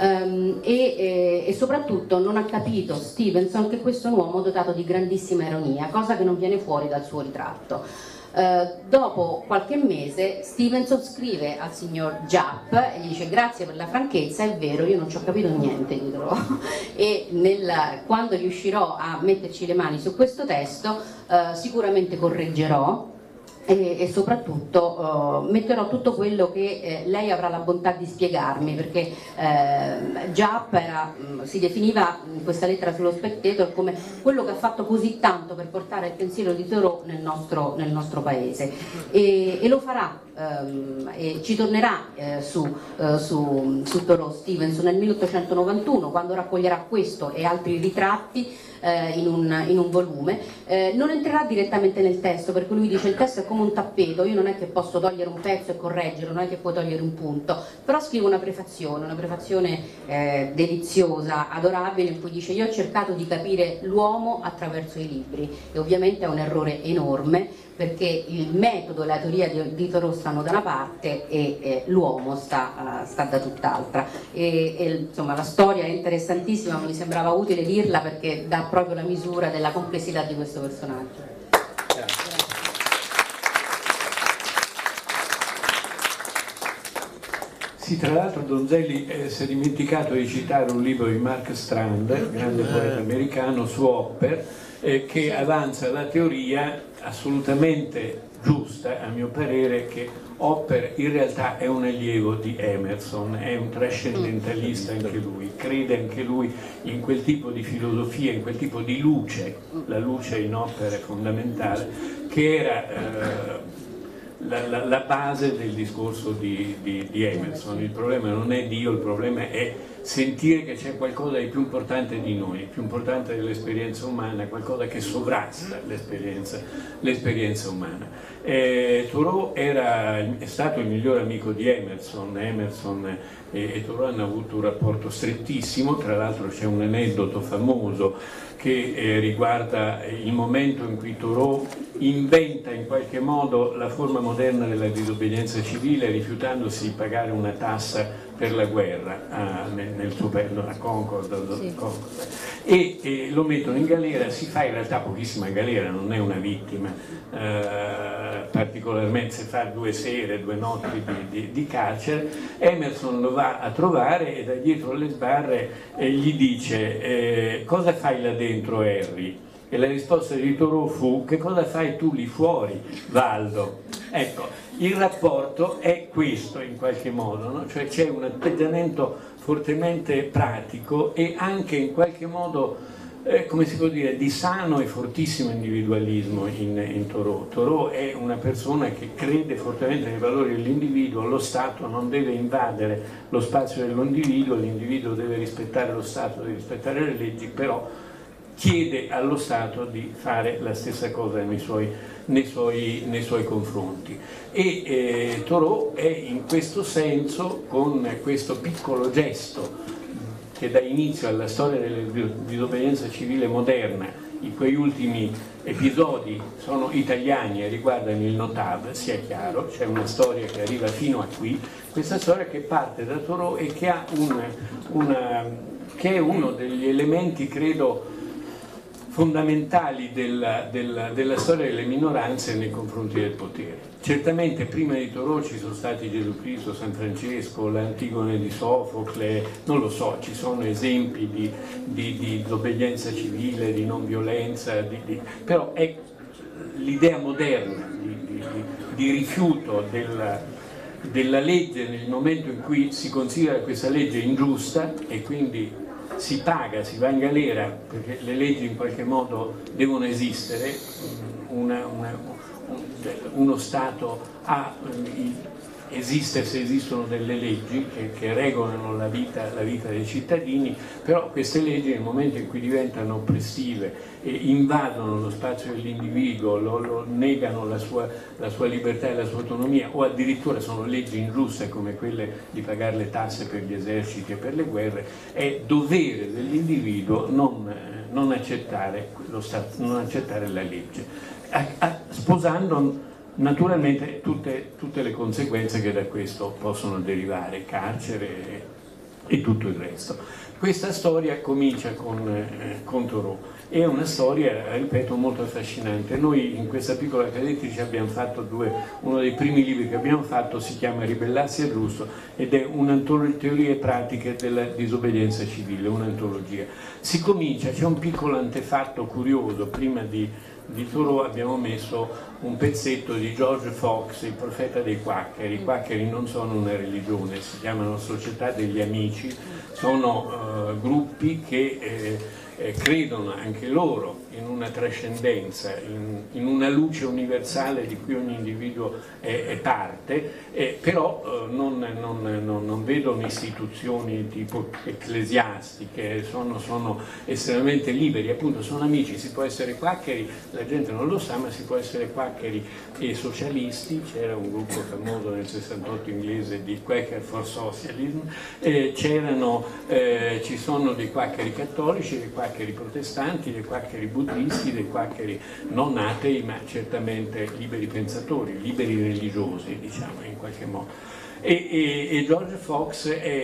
D: e soprattutto non ha capito Stevenson che questo è un uomo dotato di grandissima ironia, cosa che non viene fuori dal suo ritratto. Dopo qualche mese Stevenson scrive al signor Japp e gli dice grazie per la franchezza, è vero io non ci ho capito niente di Thoreau e quando riuscirò a metterci le mani su questo testo sicuramente correggerò e soprattutto metterò tutto quello che lei avrà la bontà di spiegarmi, perché Japp si definiva in questa lettera sullo Spectator come quello che ha fatto così tanto per portare il pensiero di Thoreau nel nostro paese e lo farà e ci tornerà su Thoreau Stevenson nel 1891 quando raccoglierà questo e altri ritratti in un volume. Non entrerà direttamente nel testo perché lui dice il testo è come un tappeto, io non è che posso togliere un pezzo e correggerlo, non è che puoi togliere un punto, però scrive una prefazione deliziosa, adorabile, in cui dice io ho cercato di capire l'uomo attraverso i libri e ovviamente è un errore enorme perché il metodo e la teoria di Thoreau stanno da una parte e l'uomo sta da tutt'altra insomma la storia è interessantissima, mi sembrava utile dirla perché dà proprio la misura della complessità di questo personaggio.
B: Sì, tra l'altro Donzelli si è dimenticato di citare un libro di Mark Strand, grande poeta americano, su Hopper, che avanza la teoria assolutamente giusta, a mio parere, che Hopper in realtà è un allievo di Emerson, è un trascendentalista anche lui, crede anche lui in quel tipo di filosofia, in quel tipo di luce, la luce in Hopper è fondamentale, che era la base del discorso di Emerson. Il problema non è Dio, il problema è sentire che c'è qualcosa di più importante di noi, più importante dell'esperienza umana, qualcosa che sovrasta l'esperienza umana. Thoreau è stato il miglior amico di Emerson e Thoreau hanno avuto un rapporto strettissimo, tra l'altro c'è un aneddoto famoso che riguarda il momento in cui Thoreau inventa in qualche modo la forma moderna della disobbedienza civile rifiutandosi di pagare una tassa per la guerra nel suo paese, a Concord, sì. E lo mettono in galera, si fa in realtà pochissima galera, non è una vittima, particolarmente si fa 2 sere, 2 notti di carcere. Emerson lo va a trovare e da dietro le sbarre gli dice cosa fai là dentro Harry? E la risposta di Thoreau fu che cosa fai tu lì fuori Valdo? Ecco, il rapporto è questo in qualche modo, no? Cioè c'è un atteggiamento fortemente pratico e anche in qualche modo, come si può dire, di sano e fortissimo individualismo in Thoreau. Thoreau è una persona che crede fortemente nei valori dell'individuo, lo Stato non deve invadere lo spazio dell'individuo, l'individuo deve rispettare lo Stato, deve rispettare le leggi, però chiede allo Stato di fare la stessa cosa nei suoi confronti. E Thoreau è in questo senso, con questo piccolo gesto che dà inizio alla storia della disobbedienza civile moderna, in quei ultimi episodi sono italiani e riguardano il Notav, sia chiaro, c'è una storia che arriva fino a qui, questa storia che parte da Thoreau e che ha che è uno degli elementi, credo, fondamentali della storia delle minoranze nei confronti del potere. Certamente prima di Thoreau ci sono stati Gesù Cristo, San Francesco, l'Antigone di Sofocle, non lo so, ci sono esempi di obbedienza civile, di non violenza, però è l'idea moderna di rifiuto della legge nel momento in cui si considera questa legge ingiusta e quindi si paga, si va in galera perché le leggi in qualche modo devono esistere, uno Stato esiste se esistono delle leggi che regolano la vita dei cittadini, però queste leggi nel momento in cui diventano oppressive e invadono lo spazio dell'individuo, lo negano la sua libertà e la sua autonomia, o addirittura sono leggi ingiuste come quelle di pagare le tasse per gli eserciti e per le guerre, è dovere dell'individuo non accettare la legge, sposando naturalmente tutte le conseguenze che da questo possono derivare, carcere e tutto il resto. Questa storia comincia con Thoreau, è una storia, ripeto, molto affascinante. Noi in questa piccola casa editrice abbiamo fatto uno dei primi libri che abbiamo fatto si chiama Ribellarsi è giusto ed è un'antologia teorie e pratiche della disobbedienza civile, un'antologia. Si comincia, c'è un piccolo antefatto curioso. Prima di Thoreau abbiamo messo un pezzetto di George Fox, il profeta dei quaccheri. I quaccheri non sono una religione, si chiamano Società degli Amici, sono gruppi che credono anche loro in una trascendenza, in una luce universale di cui ogni individuo è parte, però non vedono istituzioni tipo ecclesiastiche, sono estremamente liberi, appunto sono amici. Si può essere quaccheri, la gente non lo sa, ma si può essere quaccheri e socialisti. C'era un gruppo famoso nel 68 inglese di Quaker for Socialism, ci sono dei quaccheri cattolici, dei quaccheri protestanti, dei quaccheri buddisti, dei quaccheri non atei, ma certamente liberi pensatori, liberi religiosi, diciamo in qualche modo. E George Fox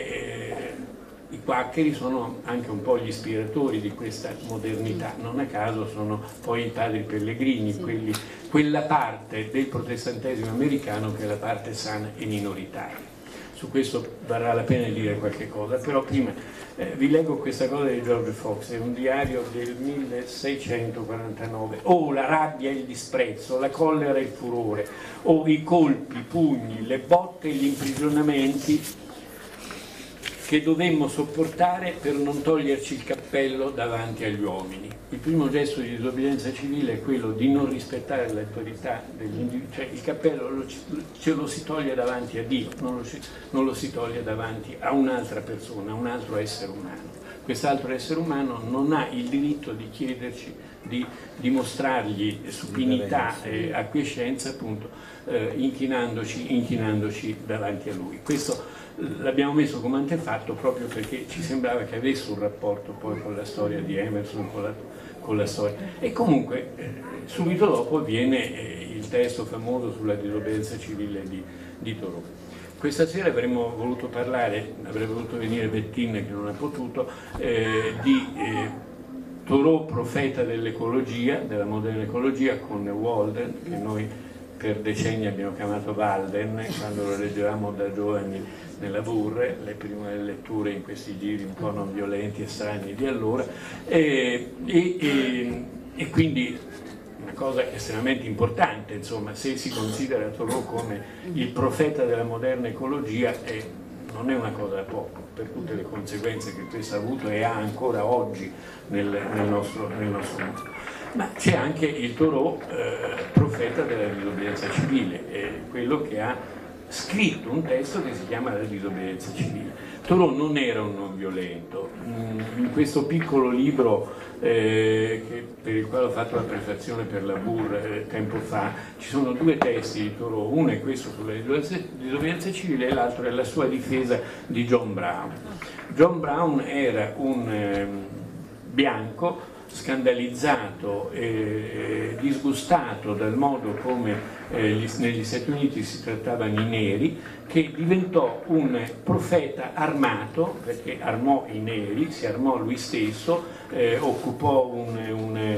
B: i quaccheri sono anche un po' gli ispiratori di questa modernità, non a caso sono poi i padri pellegrini, sì, quella parte del protestantesimo americano che è la parte sana e minoritaria. Su questo varrà la pena dire qualche cosa, però prima vi leggo questa cosa di George Fox, è un diario del 1649. Oh, la rabbia e il disprezzo, la collera e il furore, oh, i colpi, i pugni, le botte e gli imprigionamenti che dovemmo sopportare per non toglierci il cappello davanti agli uomini. Il primo gesto di disobbedienza civile è quello di non rispettare l'autorità degli individui, cioè il cappello ce lo si toglie davanti a Dio, non lo si toglie davanti a un'altra persona, a un altro essere umano. Quest'altro essere umano non ha il diritto di chiederci di dimostrargli supinità e acquiescenza, appunto, inchinandoci davanti a lui. Questo l'abbiamo messo come antefatto proprio perché ci sembrava che avesse un rapporto poi con la storia di Emerson, con la storia. E comunque subito dopo viene il testo famoso sulla disobbedienza civile di Thoreau. Questa sera avremmo voluto parlare, avrebbe voluto venire Bettin che non ha potuto, di Thoreau, profeta dell'ecologia, della moderna ecologia, con Walden, che noi per decenni abbiamo chiamato Walden, quando lo leggevamo da giovani nella Burre, le prime letture in questi giri un po' non violenti e strani di allora, e quindi una cosa estremamente importante, insomma, se si considera Thoreau come il profeta della moderna ecologia, non è una cosa da poco, per tutte le conseguenze che questo ha avuto e ha ancora oggi nel nostro mondo. Ma c'è anche il Thoreau, profeta della disobbedienza civile, quello che ha scritto un testo che si chiama La disobbedienza civile. Thoreau non era un non violento. In questo piccolo libro per il quale ho fatto la prefazione per la Burre tempo fa, ci sono due testi di Thoreau, uno è questo sulla disobbedienza civile e l'altro è la sua difesa di John Brown. John Brown era un bianco scandalizzato e disgustato dal modo come negli Stati Uniti si trattavano i neri, che diventò un profeta armato, perché armò i neri, si armò lui stesso, occupò un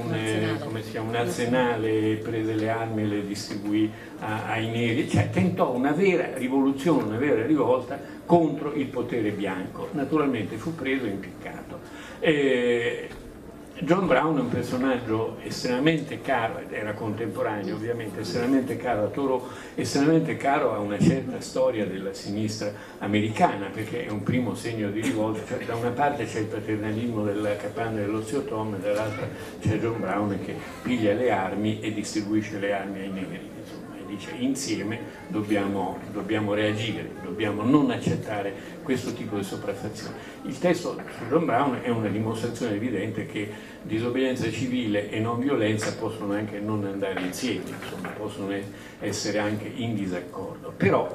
B: arsenale, prese le armi e le distribuì ai neri, cioè tentò una vera rivoluzione, una vera rivolta contro il potere bianco. Naturalmente fu preso e impiccato. John Brown è un personaggio estremamente caro, ed era contemporaneo ovviamente, estremamente caro a Thoreau, estremamente caro a una certa storia della sinistra americana, perché è un primo segno di rivolta, cioè, da una parte c'è il paternalismo della capanna dello zio Tom, e dall'altra c'è John Brown che piglia le armi e distribuisce le armi ai neri. Dice, insieme dobbiamo reagire, dobbiamo non accettare questo tipo di sopraffazione. Il testo su John Brown è una dimostrazione evidente che disobbedienza civile e non violenza possono anche non andare insieme, insomma, possono essere anche in disaccordo. Però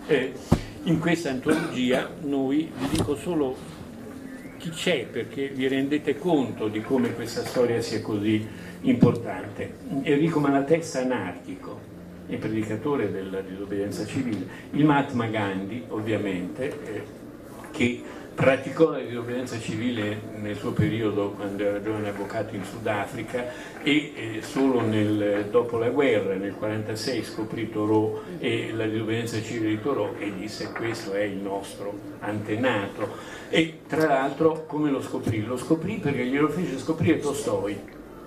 B: in questa antologia noi vi dico solo chi c'è, perché vi rendete conto di come questa storia sia così importante. Enrico Malatesta, anarchico e predicatore della disobbedienza civile, il Mahatma Gandhi ovviamente, che praticò la disobbedienza civile nel suo periodo quando era giovane avvocato in Sudafrica e solo dopo la guerra, nel 1946, scoprì Thoreau e la disobbedienza civile di Thoreau e disse questo è il nostro antenato. E tra l'altro come lo scoprì? Lo scoprì perché glielo fece scoprire Tolstoi.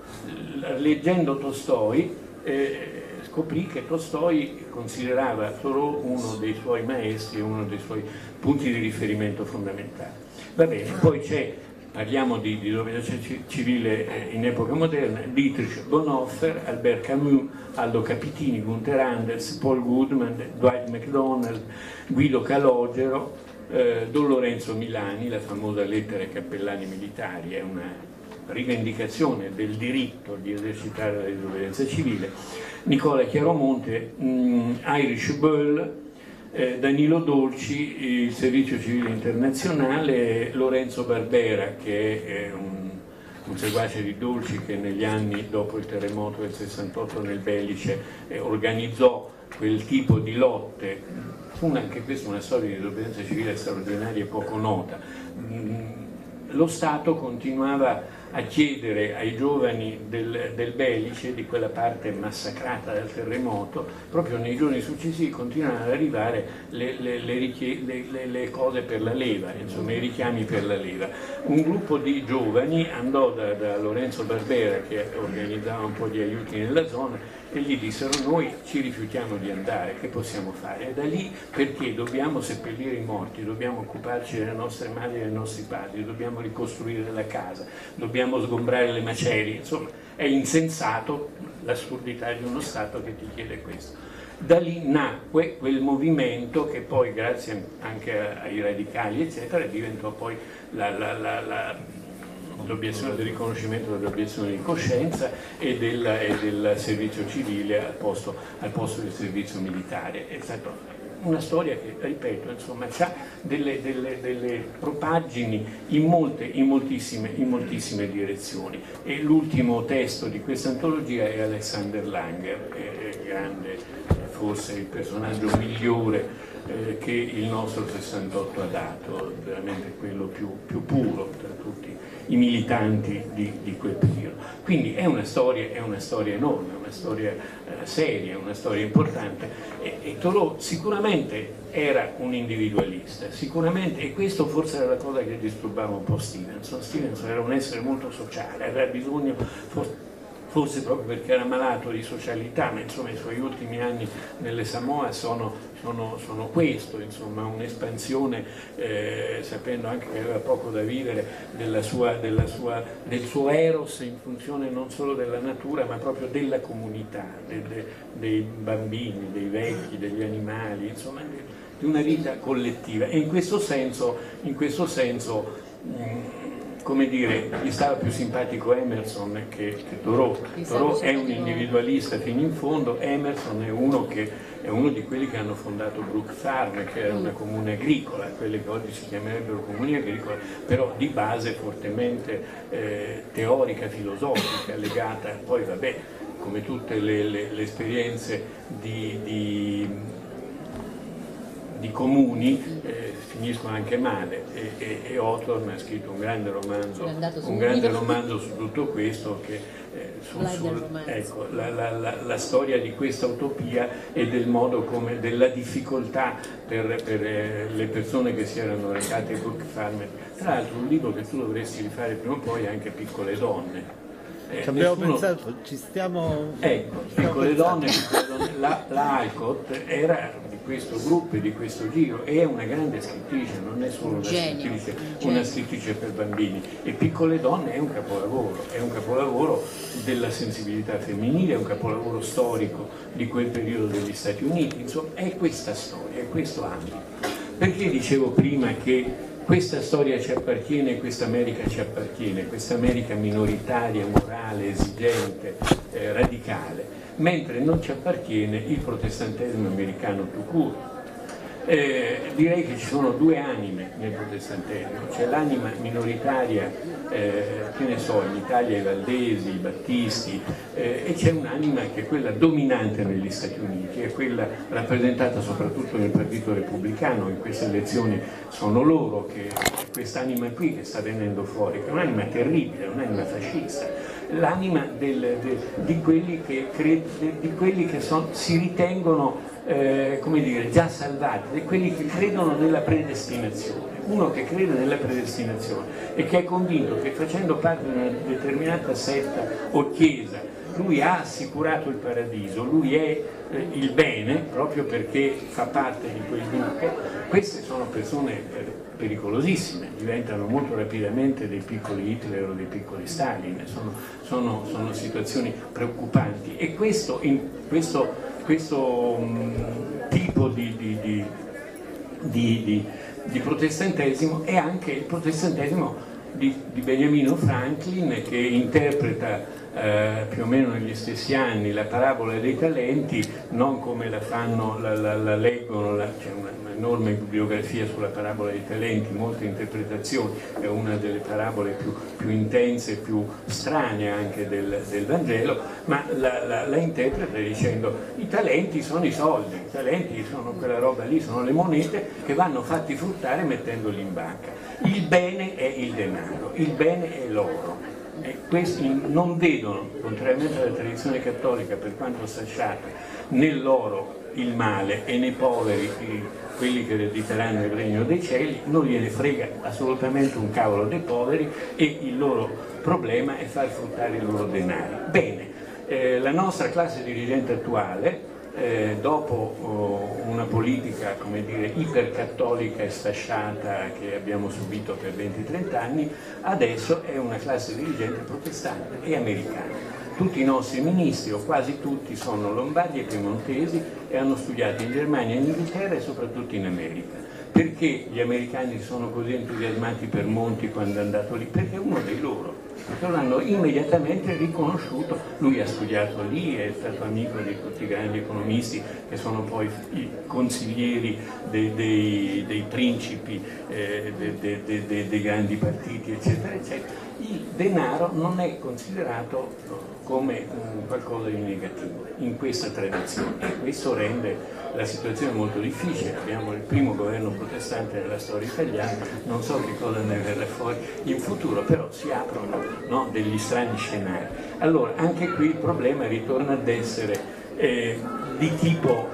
B: Leggendo Tolstoi scoprì che Tolstoi considerava Thoreau uno dei suoi maestri, uno dei suoi punti di riferimento fondamentali. Va bene, poi parliamo di disobbedienza civile in epoca moderna, Dietrich Bonhoeffer, Albert Camus, Aldo Capitini, Gunther Anders, Paul Goodman, Dwight MacDonald, Guido Calogero, Don Lorenzo Milani, la famosa lettera ai cappellani militari, è una rivendicazione del diritto di esercitare la disobbedienza civile, Nicola Chiaromonte, Irish Bull, Danilo Dolci, il Servizio Civile Internazionale, Lorenzo Barbera, che è un seguace di Dolci che negli anni dopo il terremoto del 68 nel Belice organizzò quel tipo di lotte. Fu anche questa una storia di disobbedienza civile straordinaria e poco nota. Lo Stato continuava a chiedere ai giovani del Belice, di quella parte massacrata dal terremoto, proprio nei giorni successivi continuano ad arrivare le cose per la leva, insomma i richiami per la leva. Un gruppo di giovani andò da Lorenzo Barbera, che organizzava un po' di aiuti nella zona, e gli dissero noi ci rifiutiamo di andare, che possiamo fare? E da lì, perché dobbiamo seppellire i morti, dobbiamo occuparci delle nostre madri e dei nostri padri, dobbiamo ricostruire la casa, dobbiamo sgombrare le macerie, insomma è insensato l'assurdità di uno Stato che ti chiede questo. Da lì nacque quel movimento che poi, grazie anche ai radicali eccetera, diventò poi l'obiezione del riconoscimento dell'obiezione di coscienza e del servizio civile al posto del servizio militare. È stata una storia che, ripeto, insomma, ha delle propaggini in moltissime direzioni. E l'ultimo testo di questa antologia è Alexander Langer, grande, forse il personaggio migliore che il nostro 68 ha dato, veramente quello più puro tra tutti i militanti di quel periodo. Quindi è una storia enorme, una storia seria, una storia importante, e Thoreau sicuramente era un individualista, sicuramente, e questo forse era la cosa che disturbava un po' Stevenson. Stevenson era un essere molto sociale, aveva bisogno, forse proprio perché era malato di socialità, ma insomma i suoi ultimi anni nelle Samoa sono questo, insomma, un'espansione, sapendo anche che aveva poco da vivere, del suo eros in funzione non solo della natura ma proprio della comunità, dei bambini, dei vecchi, degli animali, insomma di una vita collettiva. E in questo senso come dire, gli stava più simpatico Emerson che Thoreau. Thoreau è un individualista fino in fondo, Emerson è uno di quelli che hanno fondato Brook Farm, che era una comune agricola, quelle che oggi si chiamerebbero comuni agricole, però di base fortemente teorica, filosofica, legata, poi vabbè, come tutte le esperienze di di comuni finiscono anche male, e Hawthorne ha scritto un grande romanzo su tutto questo, che ecco, la storia di questa utopia e del modo come, della difficoltà per le persone che si erano recate ai Brook Farm. Tra l'altro un libro che tu dovresti rifare prima o poi, anche Piccole donne.
A: Ci abbiamo pensato, ci stiamo...
B: Ecco, Piccole donne, la Alcott era di questo gruppo e di questo giro, è una grande scrittrice, non è solo una scrittrice per bambini, e Piccole donne è un capolavoro della sensibilità femminile, è un capolavoro storico di quel periodo degli Stati Uniti, insomma è questa storia, è questo ambito. Perché dicevo prima che questa storia ci appartiene, questa America ci appartiene, questa America minoritaria, morale, esigente, radicale, mentre non ci appartiene il protestantesimo americano tout court. Direi che ci sono due anime nel protestantesimo, c'è l'anima minoritaria, che ne so, in Italia i Valdesi, i Battisti, e c'è un'anima che è quella dominante negli Stati Uniti, è quella rappresentata soprattutto nel Partito Repubblicano. In queste elezioni sono loro, che quest'anima qui che sta venendo fuori, che è un'anima terribile, un'anima fascista, l'anima di quelli che si ritengono come dire, già salvati, di quelli che credono nella predestinazione. Uno che crede nella predestinazione e che è convinto che facendo parte di una determinata setta o chiesa lui ha assicurato il paradiso, lui è il bene proprio perché fa parte di quel gruppo. Queste sono persone pericolosissime, diventano molto rapidamente dei piccoli Hitler o dei piccoli Stalin, sono situazioni preoccupanti, e questo tipo di protestantesimo è anche il protestantesimo di Beniamino Franklin, che interpreta più o meno negli stessi anni la parabola dei talenti, non come la fanno, la leggono, c'è un'enorme bibliografia sulla parabola dei talenti, molte interpretazioni, è una delle parabole più intense, più strane anche del Vangelo, ma la interpreta dicendo: i talenti sono i soldi, i talenti sono quella roba lì, sono le monete che vanno fatti fruttare mettendoli in banca. Il bene è il denaro, il bene è l'oro. E questi non vedono, contrariamente alla tradizione cattolica, per quanto sfasciata, nell'oro il male e nei poveri quelli che erediteranno il regno dei cieli. Non gliene frega assolutamente un cavolo dei poveri, e il loro problema è far fruttare i loro denari. Bene, la nostra classe dirigente attuale, dopo una politica, come dire, ipercattolica e sfasciata che abbiamo subito per 20-30 anni, adesso è una classe dirigente protestante e americana. Tutti i nostri ministri, o quasi tutti, sono lombardi e piemontesi e hanno studiato in Germania, in Inghilterra e soprattutto in America. Perché gli americani sono così entusiasmati per Monti quando è andato lì? Perché è uno dei loro. Lo hanno immediatamente riconosciuto, lui ha studiato lì, è stato amico di tutti i grandi economisti che sono poi i consiglieri dei principi, dei grandi partiti, eccetera, eccetera. Il denaro non è considerato come qualcosa di negativo in questa tradizione, e questo rende la situazione molto difficile. Abbiamo il primo governo protestante della storia italiana, non so che cosa ne verrà fuori in futuro, però si aprono, no, degli strani scenari. Allora anche qui il problema ritorna ad essere di tipo,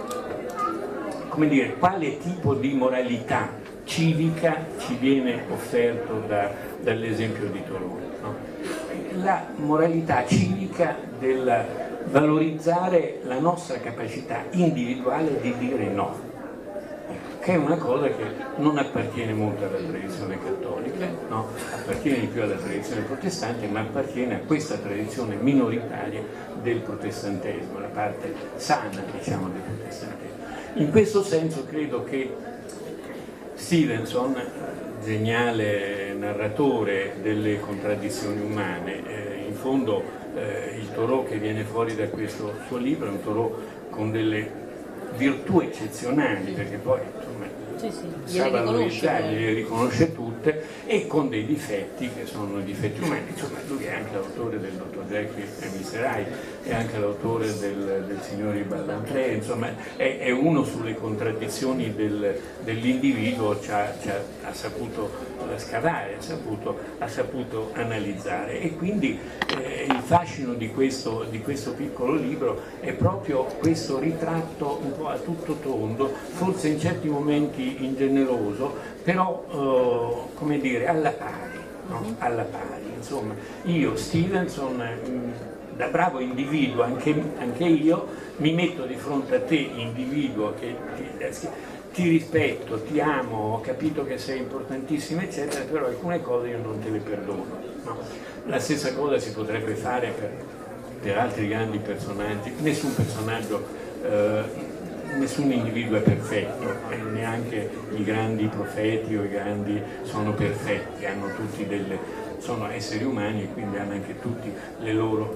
B: come dire, quale tipo di moralità civica ci viene offerto dall'esempio di Thoreau, no? La moralità civica del valorizzare la nostra capacità individuale di dire no, che è una cosa che non appartiene molto alla tradizione cattolica, no? Appartiene di più alla tradizione protestante, ma appartiene a questa tradizione minoritaria del protestantesimo, la parte sana, diciamo, del protestantesimo. In questo senso credo che Stevenson, geniale narratore delle contraddizioni umane, in fondo il Thoreau che viene fuori da questo suo libro è un Thoreau con delle virtù eccezionali, perché poi insomma gliele riconosce tutte, tutte, e con dei difetti che sono difetti umani. Insomma, lui è anche l'autore del Dottor Jekyll e Mr. Hyde, è anche l'autore del Signore Ballantrè, insomma è uno sulle contraddizioni dell'individuo, ha saputo scavare, ha saputo analizzare, e quindi il fascino di questo piccolo libro è proprio questo ritratto un po' a tutto tondo, forse in certi momenti ingeneroso, però come dire alla pari, no? Alla pari, insomma. Io, Stevenson, da bravo individuo, anche io, mi metto di fronte a te, individuo, che ti rispetto, ti amo, ho capito che sei importantissima, eccetera, però alcune cose io non te le perdono. No? La stessa cosa si potrebbe fare per altri grandi personaggi. Nessun personaggio, nessun individuo è perfetto, neanche i grandi profeti o i grandi sono perfetti, hanno tutti sono esseri umani e quindi hanno anche tutti le loro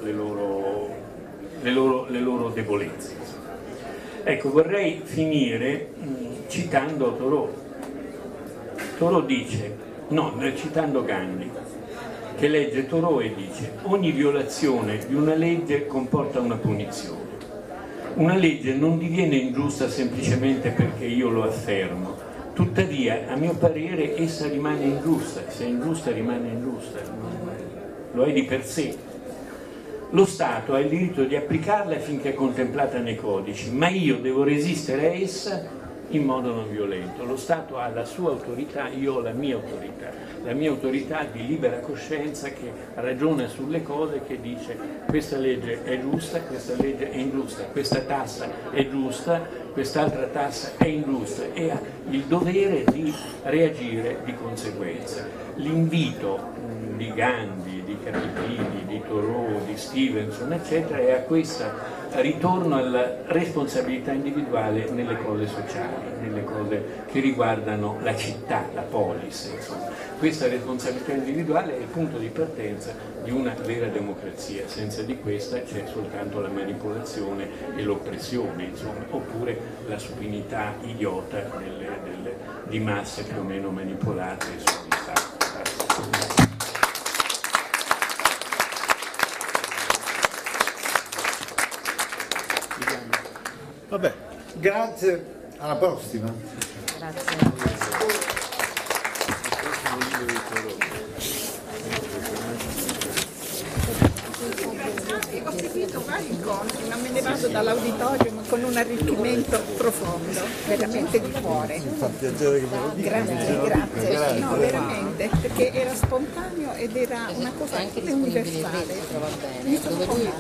B: debolezze. Ecco, vorrei finire citando Thoreau. Thoreau dice, citando Gandhi, che legge Thoreau e dice: ogni violazione di una legge comporta una punizione. Una legge non diviene ingiusta semplicemente perché io lo affermo, tuttavia, a mio parere, essa rimane ingiusta. Se è ingiusta, rimane ingiusta, lo è di per sé. Lo Stato ha il diritto di applicarla finché è contemplata nei codici, ma io devo resistere a essa in modo non violento. Lo Stato ha la sua autorità, io ho la mia autorità di libera coscienza che ragiona sulle cose, che dice questa legge è giusta, questa legge è ingiusta, questa tassa è giusta, quest'altra tassa è ingiusta, e ha il dovere di reagire di conseguenza. L'invito di Gandhi, di Capitini, di Thoreau, di Stevenson, eccetera, è a questo ritorno alla responsabilità individuale nelle cose sociali, nelle cose che riguardano la città, la polis, insomma. Questa responsabilità individuale è il punto di partenza di una vera democrazia. Senza di questa c'è soltanto la manipolazione e l'oppressione, insomma, oppure la supinità idiota di masse più o meno manipolate e soddisfatte.
A: Vabbè, grazie, alla prossima.
C: Grazie.
E: Ho seguito vari incontri, ma me ne vado dall'auditorium con un arricchimento profondo, veramente di cuore.
A: Mi fa piacere che me lo dica.
E: Grazie. No, veramente, perché era spontaneo ed era una cosa universale. Mi sono